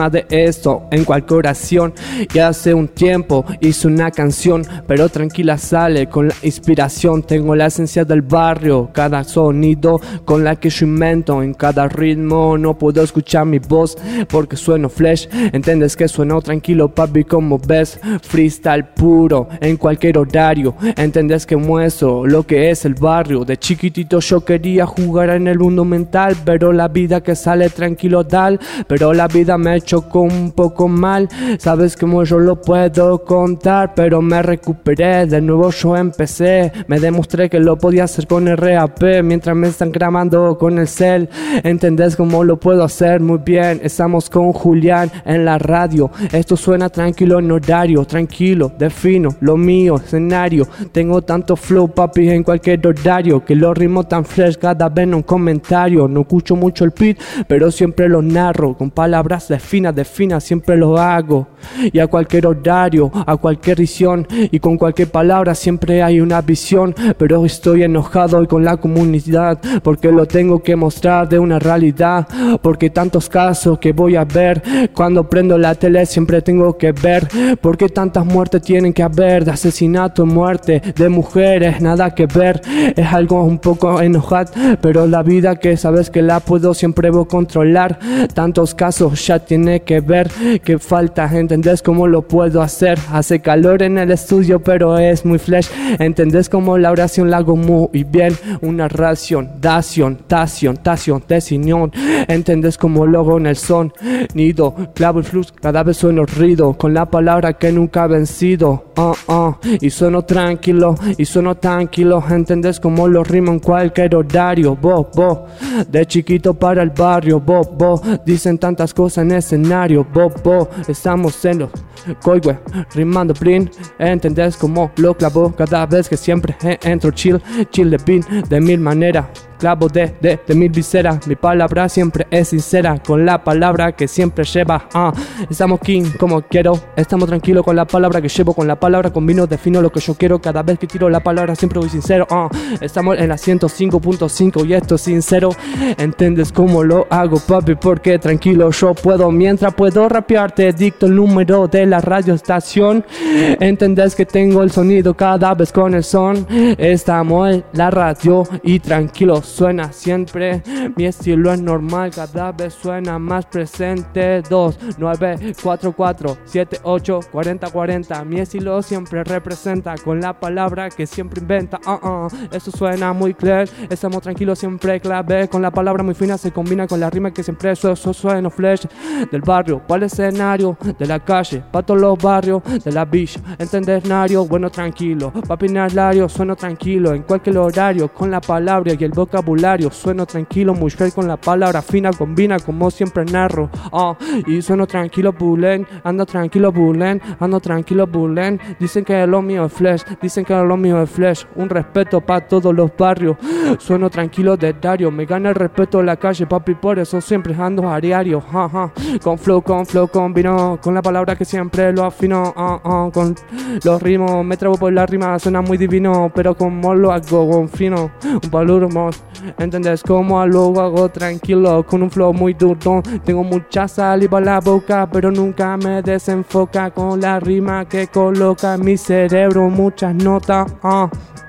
más de esto en cualquier oración. Y hace un tiempo hice una canción, pero tranquila sale con la inspiración. Tengo la esencia del barrio, cada sonido con la que yo invento en cada ritmo. No puedo escuchar mi voz porque sueno flash. Entiendes que sueno tranquilo, papi, como ves. Freestyle puro en cualquier horario. Entiendes que muestro lo que es el barrio. De chiquitito yo quería jugar en el mundo mental, pero la vida que sale tranquilo tal. Pero la vida me chocó un poco mal. Sabes cómo yo lo puedo contar, pero me recuperé. De nuevo yo empecé. Me demostré que lo podía hacer con R A P mientras me están grabando con el cel. ¿Entendés cómo lo puedo hacer? Muy bien, estamos con Julián en la radio. Esto suena tranquilo en horario. Tranquilo, defino lo mío, escenario. Tengo tanto flow, papi, en cualquier horario, que lo ritmo tan fresh cada vez en un comentario. No escucho mucho el beat, pero siempre lo narro. Con palabras de fina, de fina, siempre lo hago. Y a cualquier horario, a cualquier visión, y con cualquier palabra siempre hay una visión. Pero estoy enojado hoy con la comunidad, porque lo tengo que mostrar de una realidad. Porque tantos casos que voy a ver, cuando prendo la tele siempre tengo que ver. Porque tantas muertes tienen que haber, de asesinato, muerte, de mujeres, nada que ver. Es algo un poco enojado, pero la vida que sabes que la puedo siempre voy a controlar. Tantos casos ya tiene que ver, que falta, ¿entendés cómo lo puedo hacer? Hace calor en el estudio, pero es muy flash. ¿Entendés cómo la oración la hago muy bien? Una ración, dación, tación, tación, decisión. ¿Entendés cómo lo hago en el son? Nido, clavo el flux, cada vez sueno ruido, con la palabra que nunca he vencido. Uh, uh, y sueno tranquilo, y sueno tranquilo. ¿Entendés cómo lo rimo en cualquier horario? Bo, bo, de chiquito para el barrio. Bo, bo, dicen tantas cosas en escenario. Bo, bo, estamos en los Coihue, rimando blin. ¿Entendés cómo lo clavo cada vez que siempre entro chill? Chill de pin, de mil maneras. Clavo de, de, de mil viseras. Mi palabra siempre es sincera, con la palabra que siempre lleva. uh. Estamos king como quiero. Estamos tranquilos con la palabra que llevo. Con la palabra combino, defino lo que yo quiero. Cada vez que tiro la palabra siempre voy sincero. uh. Estamos en la ciento cinco punto cinco y esto es sincero. ¿Entiendes cómo lo hago, papi? Porque tranquilo yo puedo. Mientras puedo rapear te dicto el número de la radioestación. ¿Entendés que tengo el sonido cada vez con el son? Estamos en la radio y tranquilo suena siempre. Mi estilo es normal, cada vez suena más presente. Dos, nueve, cuatro, cuatro, siete, ocho, cuarenta, cuarenta. Mi estilo siempre representa con la palabra que siempre inventa. uh, uh. Eso suena muy clear. Estamos tranquilos siempre clave. Con la palabra muy fina se combina con la rima que siempre eso, eso suena flash. Del barrio para el escenario, de la calle para todos los barrios, de la villa, entender nario. Bueno, tranquilo, papi nalario. Sueno tranquilo en cualquier horario, con la palabra y el vocabulario. Sueno tranquilo, muy fiel con la palabra fina, combina como siempre narro. uh, Y sueno tranquilo, bulen, ando tranquilo, bulen, ando tranquilo, bulen. Dicen que lo mío es flash, dicen que lo mío es flash. Un respeto para todos los barrios. Sueno tranquilo de diario, me gana el respeto de la calle, papi, por eso siempre ando a diario. uh, uh. Con flow, con flow, combino, con la palabra que siempre lo afino. uh, uh. Con los ritmos, me trabo por la rima, suena muy divino, pero como lo hago con fino, un palurmo. ¿Entendés cómo lo hago tranquilo? Con un flow muy duro. Tengo mucha saliva en la boca, pero nunca me desenfoca con la rima que coloca en mi cerebro. Muchas notas. uh.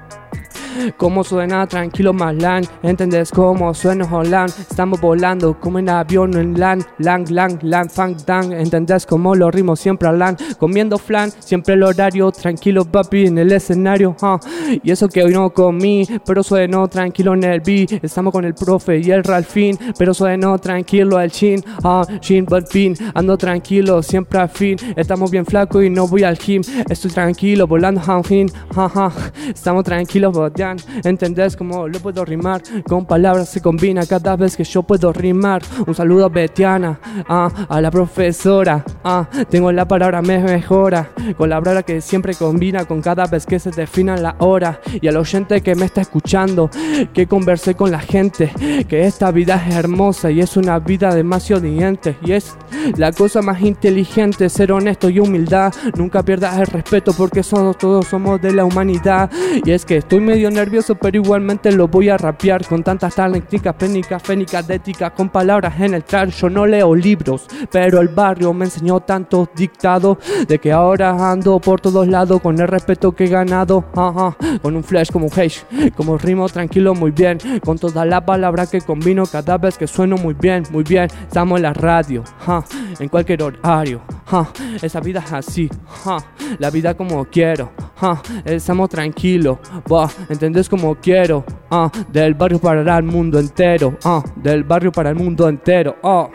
Cómo suena tranquilo Malan, ¿entendés cómo suena Holland? Estamos volando como en avión en land, lang, lang, lang, fang, dang. ¿Entendés cómo los ritmos siempre hablan? Comiendo flan, siempre el horario, tranquilo papi en el escenario. uh. Y eso que hoy no comí, pero sueno tranquilo en el beat. Estamos con el profe y el Ralfín, pero sueno tranquilo el chin, uh, chin, but pin. Ando tranquilo, siempre al fin. Estamos bien flacos y no voy al gym. Estoy tranquilo, volando a un fin. uh, uh. Estamos tranquilos, but ya. ¿Entendés cómo lo puedo rimar? Con palabras se combina cada vez que yo puedo rimar. Un saludo a Betiana, ah, a la profesora, ah, tengo la palabra me mejora. Con la palabra que siempre combina con cada vez que se defina la hora. Y al oyente que me está escuchando, que conversé con la gente, que esta vida es hermosa y es una vida demasiado diente. Y es la cosa más inteligente, ser honesto y humildad. Nunca pierdas el respeto porque somos, todos somos de la humanidad. Y es que estoy medio nervioso, pero igualmente lo voy a rapear con tantas técnicas, técnicas, fénicas, de ética, con palabras en el track. Yo no leo libros, pero el barrio me enseñó tantos dictados de que ahora ando por todos lados con el respeto que he ganado. Ajá, con un flash como un hash, como rimo tranquilo muy bien, con todas las palabras que combino cada vez que sueno muy bien, muy bien. Estamos en la radio, ja, en cualquier horario, ja, esa vida es así, ja, la vida como quiero, ja, estamos tranquilos, va, entendés como quiero, ah, del barrio para el mundo entero, ah, del barrio para el mundo entero, ah.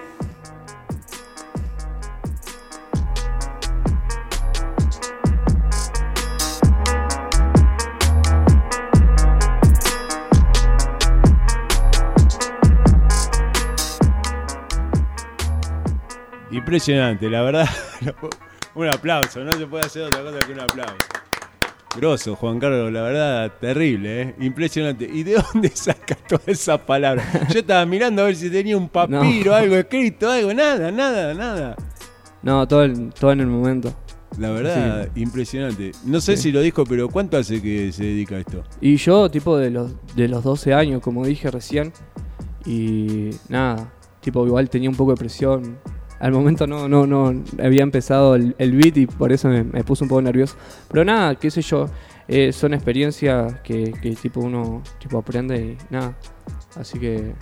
Impresionante, la verdad. Un aplauso, no se puede hacer otra cosa que un aplauso. Grosso, Juan Carlos, la verdad, terrible, ¿eh? Impresionante. ¿Y de dónde sacas todas esas palabras? Yo estaba mirando a ver si tenía un papiro, no. algo escrito, algo, nada, nada, nada. No, todo, el, todo en el momento. La verdad, sí. Impresionante. No sé sí. si lo dijo, pero ¿cuánto hace que se dedica a esto? Y yo, tipo, de los, de los doce años, como dije recién, y nada, tipo, igual tenía un poco de presión. Al momento no, no, no había empezado el, el beat y por eso me, me puse un poco nervioso. Pero nada, qué sé yo, eh, son experiencias que, que tipo uno tipo aprende y nada. Así que...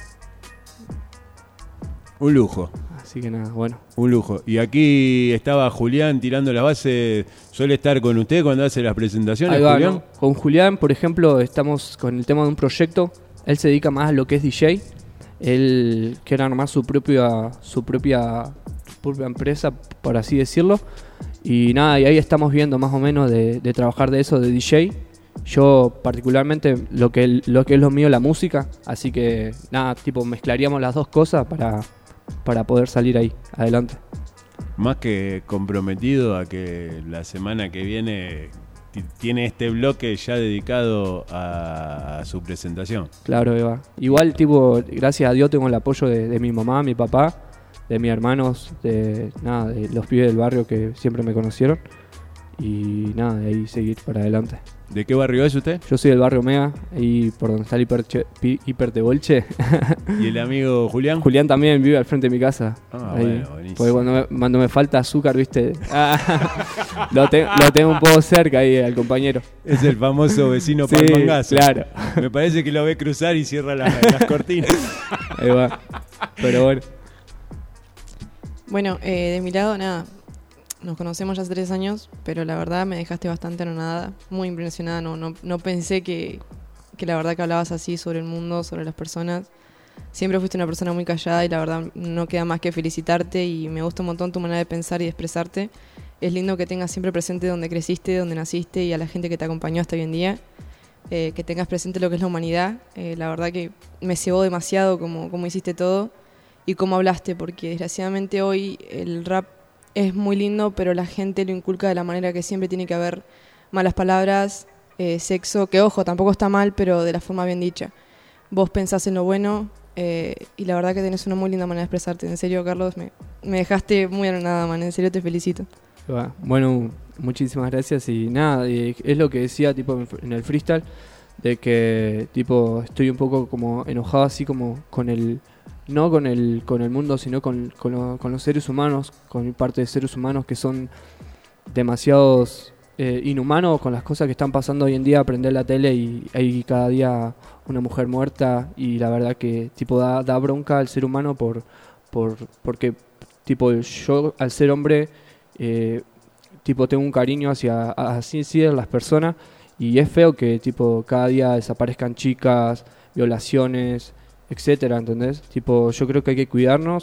Un lujo. Así que nada, bueno. Un lujo. Y aquí estaba Julián tirando las bases. ¿Suele estar con usted cuando hace las presentaciones, Ahí va, Julián? ¿no? Con Julián, por ejemplo, estamos con el tema de un proyecto. Él se dedica más a lo que es D J. Él quiere armar su propia, su propia, propia empresa, por así decirlo. Y nada, y ahí estamos viendo más o menos de, de trabajar de eso, de D J. Yo particularmente lo que, lo que es lo mío, la música. Así que nada, tipo mezclaríamos las dos cosas para, para poder salir ahí, adelante. Más que comprometido a que la semana que viene t- tiene este bloque ya dedicado a, a su presentación. Claro, Eva. Igual, tipo, gracias a Dios tengo el apoyo de, de mi mamá, mi papá, de mis hermanos, de nada, de los pibes del barrio que siempre me conocieron. Y nada, de ahí seguir para adelante. ¿De qué barrio es usted? Yo soy del barrio Mega, ahí por donde está el hiper, hiper de Bolche. ¿Y el amigo Julián? Julián también vive al frente de mi casa. Ah, ahí. Bueno, buenísimo. Porque cuando me, cuando me falta azúcar, viste, ah, lo, te, lo tengo un poco cerca ahí al compañero. Es el famoso vecino sí, palmangazo. Claro. Me parece que lo ve cruzar y cierra la, las cortinas. Ahí va. Pero bueno. Bueno, eh, de mi lado, nada. Nos conocemos ya hace tres años, pero la verdad me dejaste bastante anonadada, muy impresionada. No, no, no pensé que, que la verdad que hablabas así sobre el mundo, sobre las personas. Siempre fuiste una persona muy callada y la verdad no queda más que felicitarte y me gusta un montón tu manera de pensar y de expresarte. Es lindo que tengas siempre presente donde creciste, donde naciste y a la gente que te acompañó hasta hoy en día. Eh, que tengas presente lo que es la humanidad. Eh, la verdad que me cebó demasiado como, como hiciste todo y cómo hablaste, porque desgraciadamente hoy el rap es muy lindo, pero la gente lo inculca de la manera que siempre tiene que haber malas palabras, eh, sexo, que ojo, tampoco está mal, pero de la forma bien dicha. Vos pensás en lo bueno eh, y la verdad que tenés una muy linda manera de expresarte. En serio, Carlos, me, me dejaste muy anonada, man. En serio, te felicito. Bueno, muchísimas gracias y nada, es lo que decía tipo en el freestyle, de que tipo estoy un poco como enojado así como con el... No con el con el mundo, sino con, con, lo, con los seres humanos, con parte de seres humanos que son demasiados eh, inhumanos con las cosas que están pasando hoy en día. Prender la tele y hay cada día una mujer muerta y la verdad que tipo da, da bronca al ser humano por, por porque tipo yo al ser hombre eh, tipo tengo un cariño hacia así sí, las personas y es feo que tipo cada día desaparezcan chicas, violaciones, etcétera, ¿entendés? Tipo, yo creo que hay que cuidarnos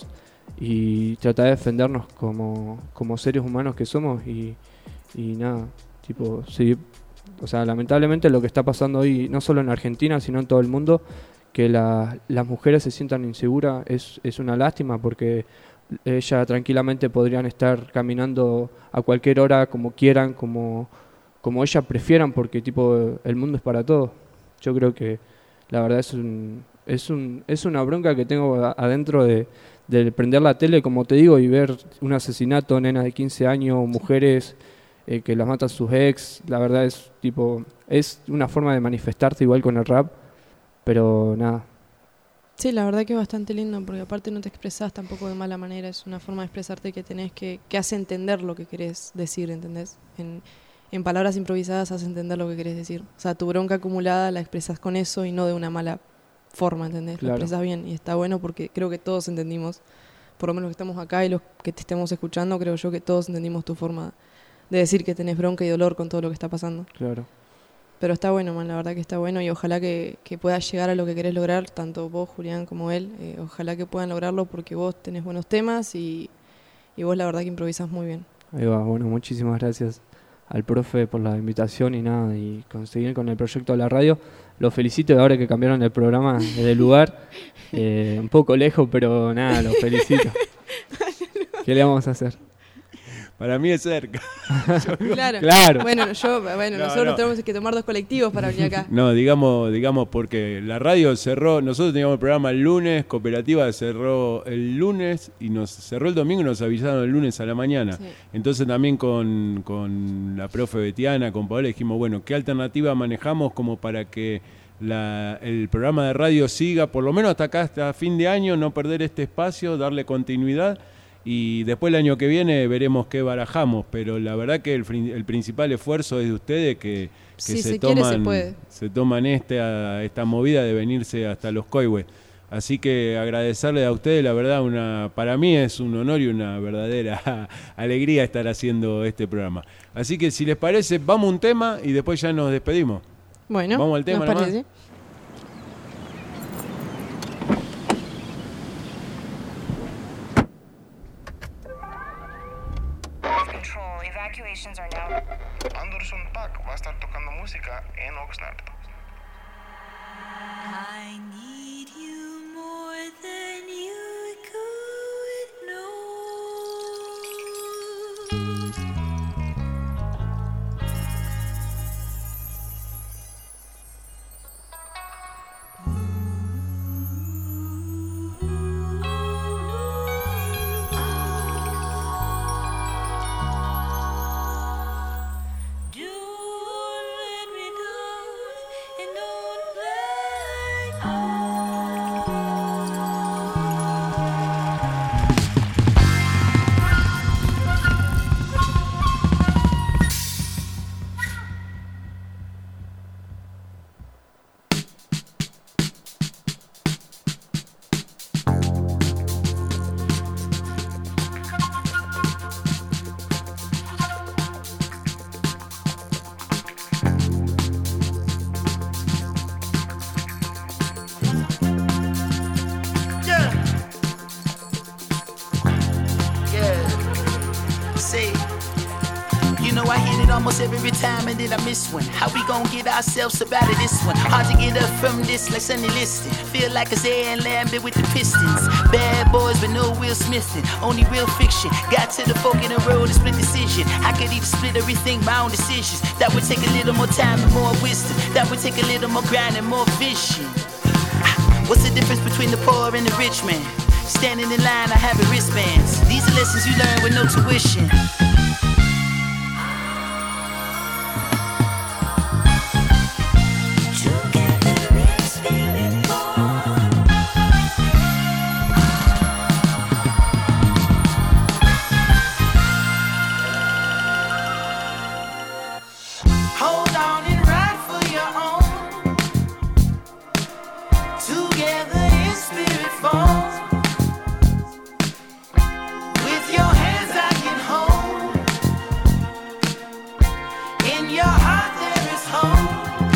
y tratar de defendernos como, como seres humanos que somos y, y nada, tipo, sí, o sea, lamentablemente lo que está pasando hoy, no solo en Argentina, sino en todo el mundo, que la, las mujeres se sientan inseguras, es, es una lástima porque ellas tranquilamente podrían estar caminando a cualquier hora, como quieran, como, como ellas prefieran, porque tipo, el mundo es para todos. Yo creo que la verdad es un... Es un es una bronca que tengo adentro de, de prender la tele, como te digo, y ver un asesinato, nenas de quince años, mujeres eh, que las matan sus ex. La verdad es tipo, es una forma de manifestarte igual con el rap, pero nada. Sí, la verdad que es bastante lindo, porque aparte no te expresás tampoco de mala manera, es una forma de expresarte que tenés que, que hace entender lo que querés decir, ¿entendés? En, en palabras improvisadas hace entender lo que querés decir. O sea, tu bronca acumulada la expresás con eso y no de una mala forma, ¿entendés? Claro. Lo expresás bien y está bueno porque creo que todos entendimos, por lo menos los que estamos acá y los que te estemos escuchando, creo yo que todos entendimos tu forma de decir que tenés bronca y dolor con todo lo que está pasando. Claro. Pero está bueno, man, la verdad que está bueno y ojalá que, que puedas llegar a lo que querés lograr, tanto vos, Julián, como él. Eh, ojalá que puedan lograrlo porque vos tenés buenos temas y, y vos la verdad que improvisás muy bien. Ahí va, bueno, muchísimas gracias al profe por la invitación y nada, y conseguir con el proyecto de la radio. Los felicito de ahora que cambiaron el programa de lugar, eh, un poco lejos, pero nada, los felicito. ¿Qué le vamos a hacer? Para mí es cerca. Claro. Claro. Bueno, yo, bueno, No, nosotros no. tenemos que tomar dos colectivos para venir acá. No, digamos, digamos porque la radio cerró, nosotros teníamos el programa el lunes, Cooperativa cerró el lunes y nos cerró el domingo y nos avisaron el lunes a la mañana. Sí. Entonces también con, con la profe Betiana, con Paola, dijimos, bueno, ¿qué alternativa manejamos como para que la, el programa de radio siga, por lo menos hasta acá, hasta fin de año, no perder este espacio, darle continuidad? Y después el año que viene veremos qué barajamos, pero la verdad que el, frin- el principal esfuerzo es de ustedes que, que Sí, se, se quiere, toman, se puede. se toman esta, esta movida de venirse hasta los Coihues. Así que agradecerle a ustedes, la verdad, una para mí es un honor y una verdadera alegría estar haciendo este programa. Así que si les parece, vamos a un tema y después ya nos despedimos. Bueno, vamos al tema ¿nos nomás. parece? Control, evacuations are now. Anderson Paak va a estar tocando música en Oxnard. I need you more than you could know. Yeah. Yeah. Say, you know I hit it almost every time and then I miss one. How we gon' get ourselves up out of this one? Hard to get up from this like Sonny Liston. Feel like a Zayn Lambert with the Pistons. Bad boys but no Will Smithin'. Only real fiction. Got to the fork in the road, a split decision. I could either split or rethink my own decisions. That would take a little more time and more wisdom. That would take a little more grind and more vision. What's the difference between the poor and the rich man? Standing in line, I have wristbands. These are lessons you learn with no tuition. Hold on and ride for your own. Together in spirit form. With your hands I can hold. In your heart there is hope.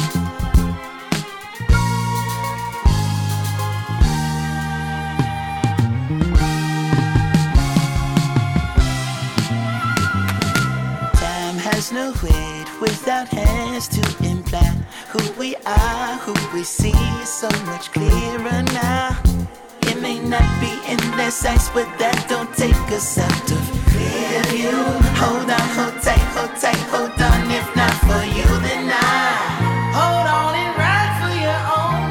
Time has no weight without hands to imply who we are, who we see is so much clearer now. It may not be in their sights, but that don't take us out of clear view. Hold on, hold tight, hold tight, hold on. If not for you, then I Hold on and ride for your own.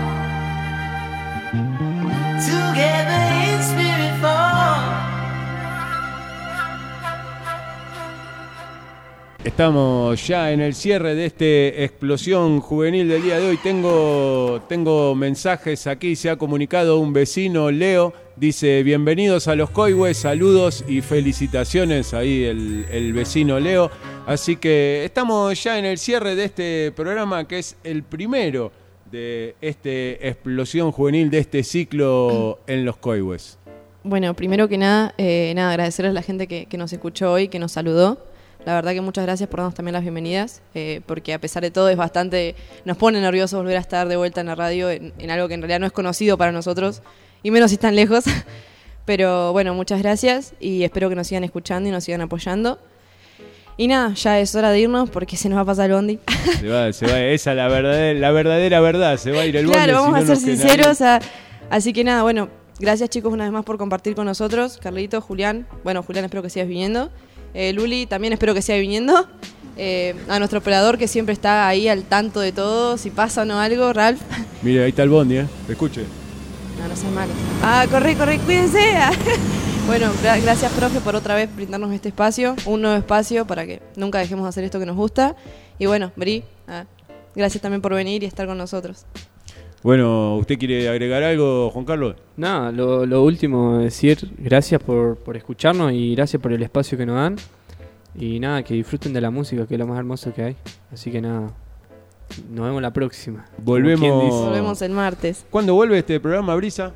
Together in spirit form. estamos ya en el cierre de este Explosión Juvenil del día de hoy. Tengo, tengo mensajes aquí, se ha comunicado un vecino, Leo, dice: bienvenidos a Los Coihues, saludos y felicitaciones, ahí el, el vecino Leo. Así que estamos ya en el cierre de este programa, que es el primero de este Explosión Juvenil, de este ciclo en Los Coihues. Bueno, primero que nada, eh, nada, agradecerles a la gente que, que nos escuchó hoy, que nos saludó. La verdad que muchas gracias por darnos también las bienvenidas, eh, porque a pesar de todo es bastante, nos pone nerviosos volver a estar de vuelta en la radio en, en algo que en realidad no es conocido para nosotros, y menos si están lejos. Pero bueno, muchas gracias y espero que nos sigan escuchando y nos sigan apoyando. Y nada, ya es hora de irnos porque se nos va a pasar el bondi. Se va, se va, esa es la verdadera, la verdadera verdad, se va a ir el bondi. Claro, vamos si no a ser nos queda sinceros, a, así que nada, bueno, gracias chicos una vez más por compartir con nosotros. Carlito, Julián, bueno, Julián espero que sigas viniendo. Eh, Luli también espero que siga viniendo. Eh, a nuestro operador que siempre está ahí al tanto de todo, si pasa o no algo, Ralph. Mire, ahí está el bondi, ¿eh? Te escuche. No, no seas malo. Ah, corre, corre, cuídense. Bueno, gra- gracias profe por otra vez brindarnos este espacio, un nuevo espacio para que nunca dejemos de hacer esto que nos gusta. Y bueno, Bri, ah, gracias también por venir y estar con nosotros. Bueno, ¿usted quiere agregar algo, Juan Carlos? Nada, lo, lo último, decir gracias por, por escucharnos y gracias por el espacio que nos dan. Y nada, que disfruten de la música, que es lo más hermoso que hay. Así que nada, nos vemos la próxima. Volvemos. Volvemos el martes. ¿Cuándo vuelve este programa, Brisa?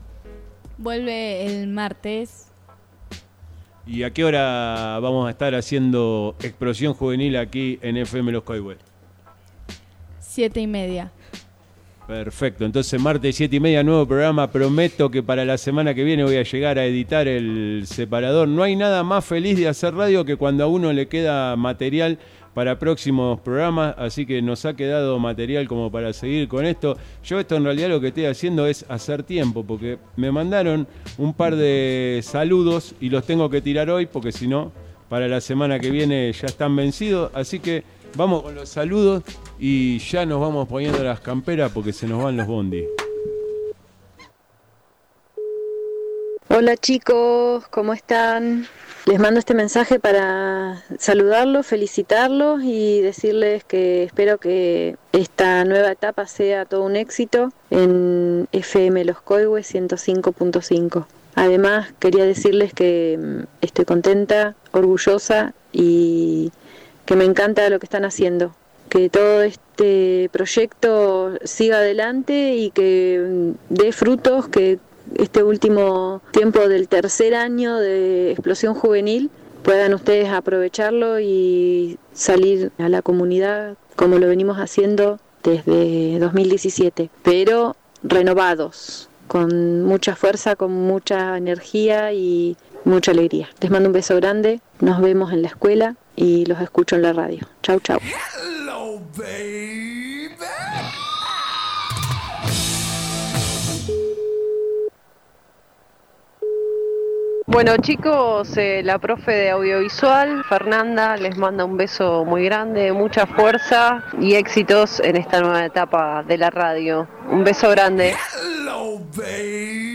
Vuelve el martes. ¿Y a qué hora vamos a estar haciendo Explosión Juvenil aquí en F M Los Coihues? Siete y media. Perfecto, entonces martes siete y media, nuevo programa. Prometo que para la semana que viene voy a llegar a editar el separador. No hay nada más feliz de hacer radio que cuando a uno le queda material para próximos programas, así que nos ha quedado material como para seguir con esto. Yo esto en realidad lo que estoy haciendo es hacer tiempo, porque me mandaron un par de saludos y los tengo que tirar hoy, porque si no, para la semana que viene ya están vencidos, así que vamos con los saludos y ya nos vamos poniendo las camperas porque se nos van los bondis. Hola chicos, ¿cómo están? Les mando este mensaje para saludarlos, felicitarlos y decirles que espero que esta nueva etapa sea todo un éxito en F M Los Coihues ciento cinco punto cinco. Además, quería decirles que estoy contenta, orgullosa y que me encanta lo que están haciendo. Que todo este proyecto siga adelante y que dé frutos, que este último tiempo del tercer año de Explosión Juvenil puedan ustedes aprovecharlo y salir a la comunidad como lo venimos haciendo desde dos mil diecisiete, pero renovados, con mucha fuerza, con mucha energía y mucha alegría. Les mando un beso grande, nos vemos en la escuela y los escucho en la radio. Chau, chau. Hello, baby. Bueno chicos, eh, la profe de audiovisual, Fernanda, les manda un beso muy grande, mucha fuerza y éxitos en esta nueva etapa de la radio. Un beso grande. Hello, baby.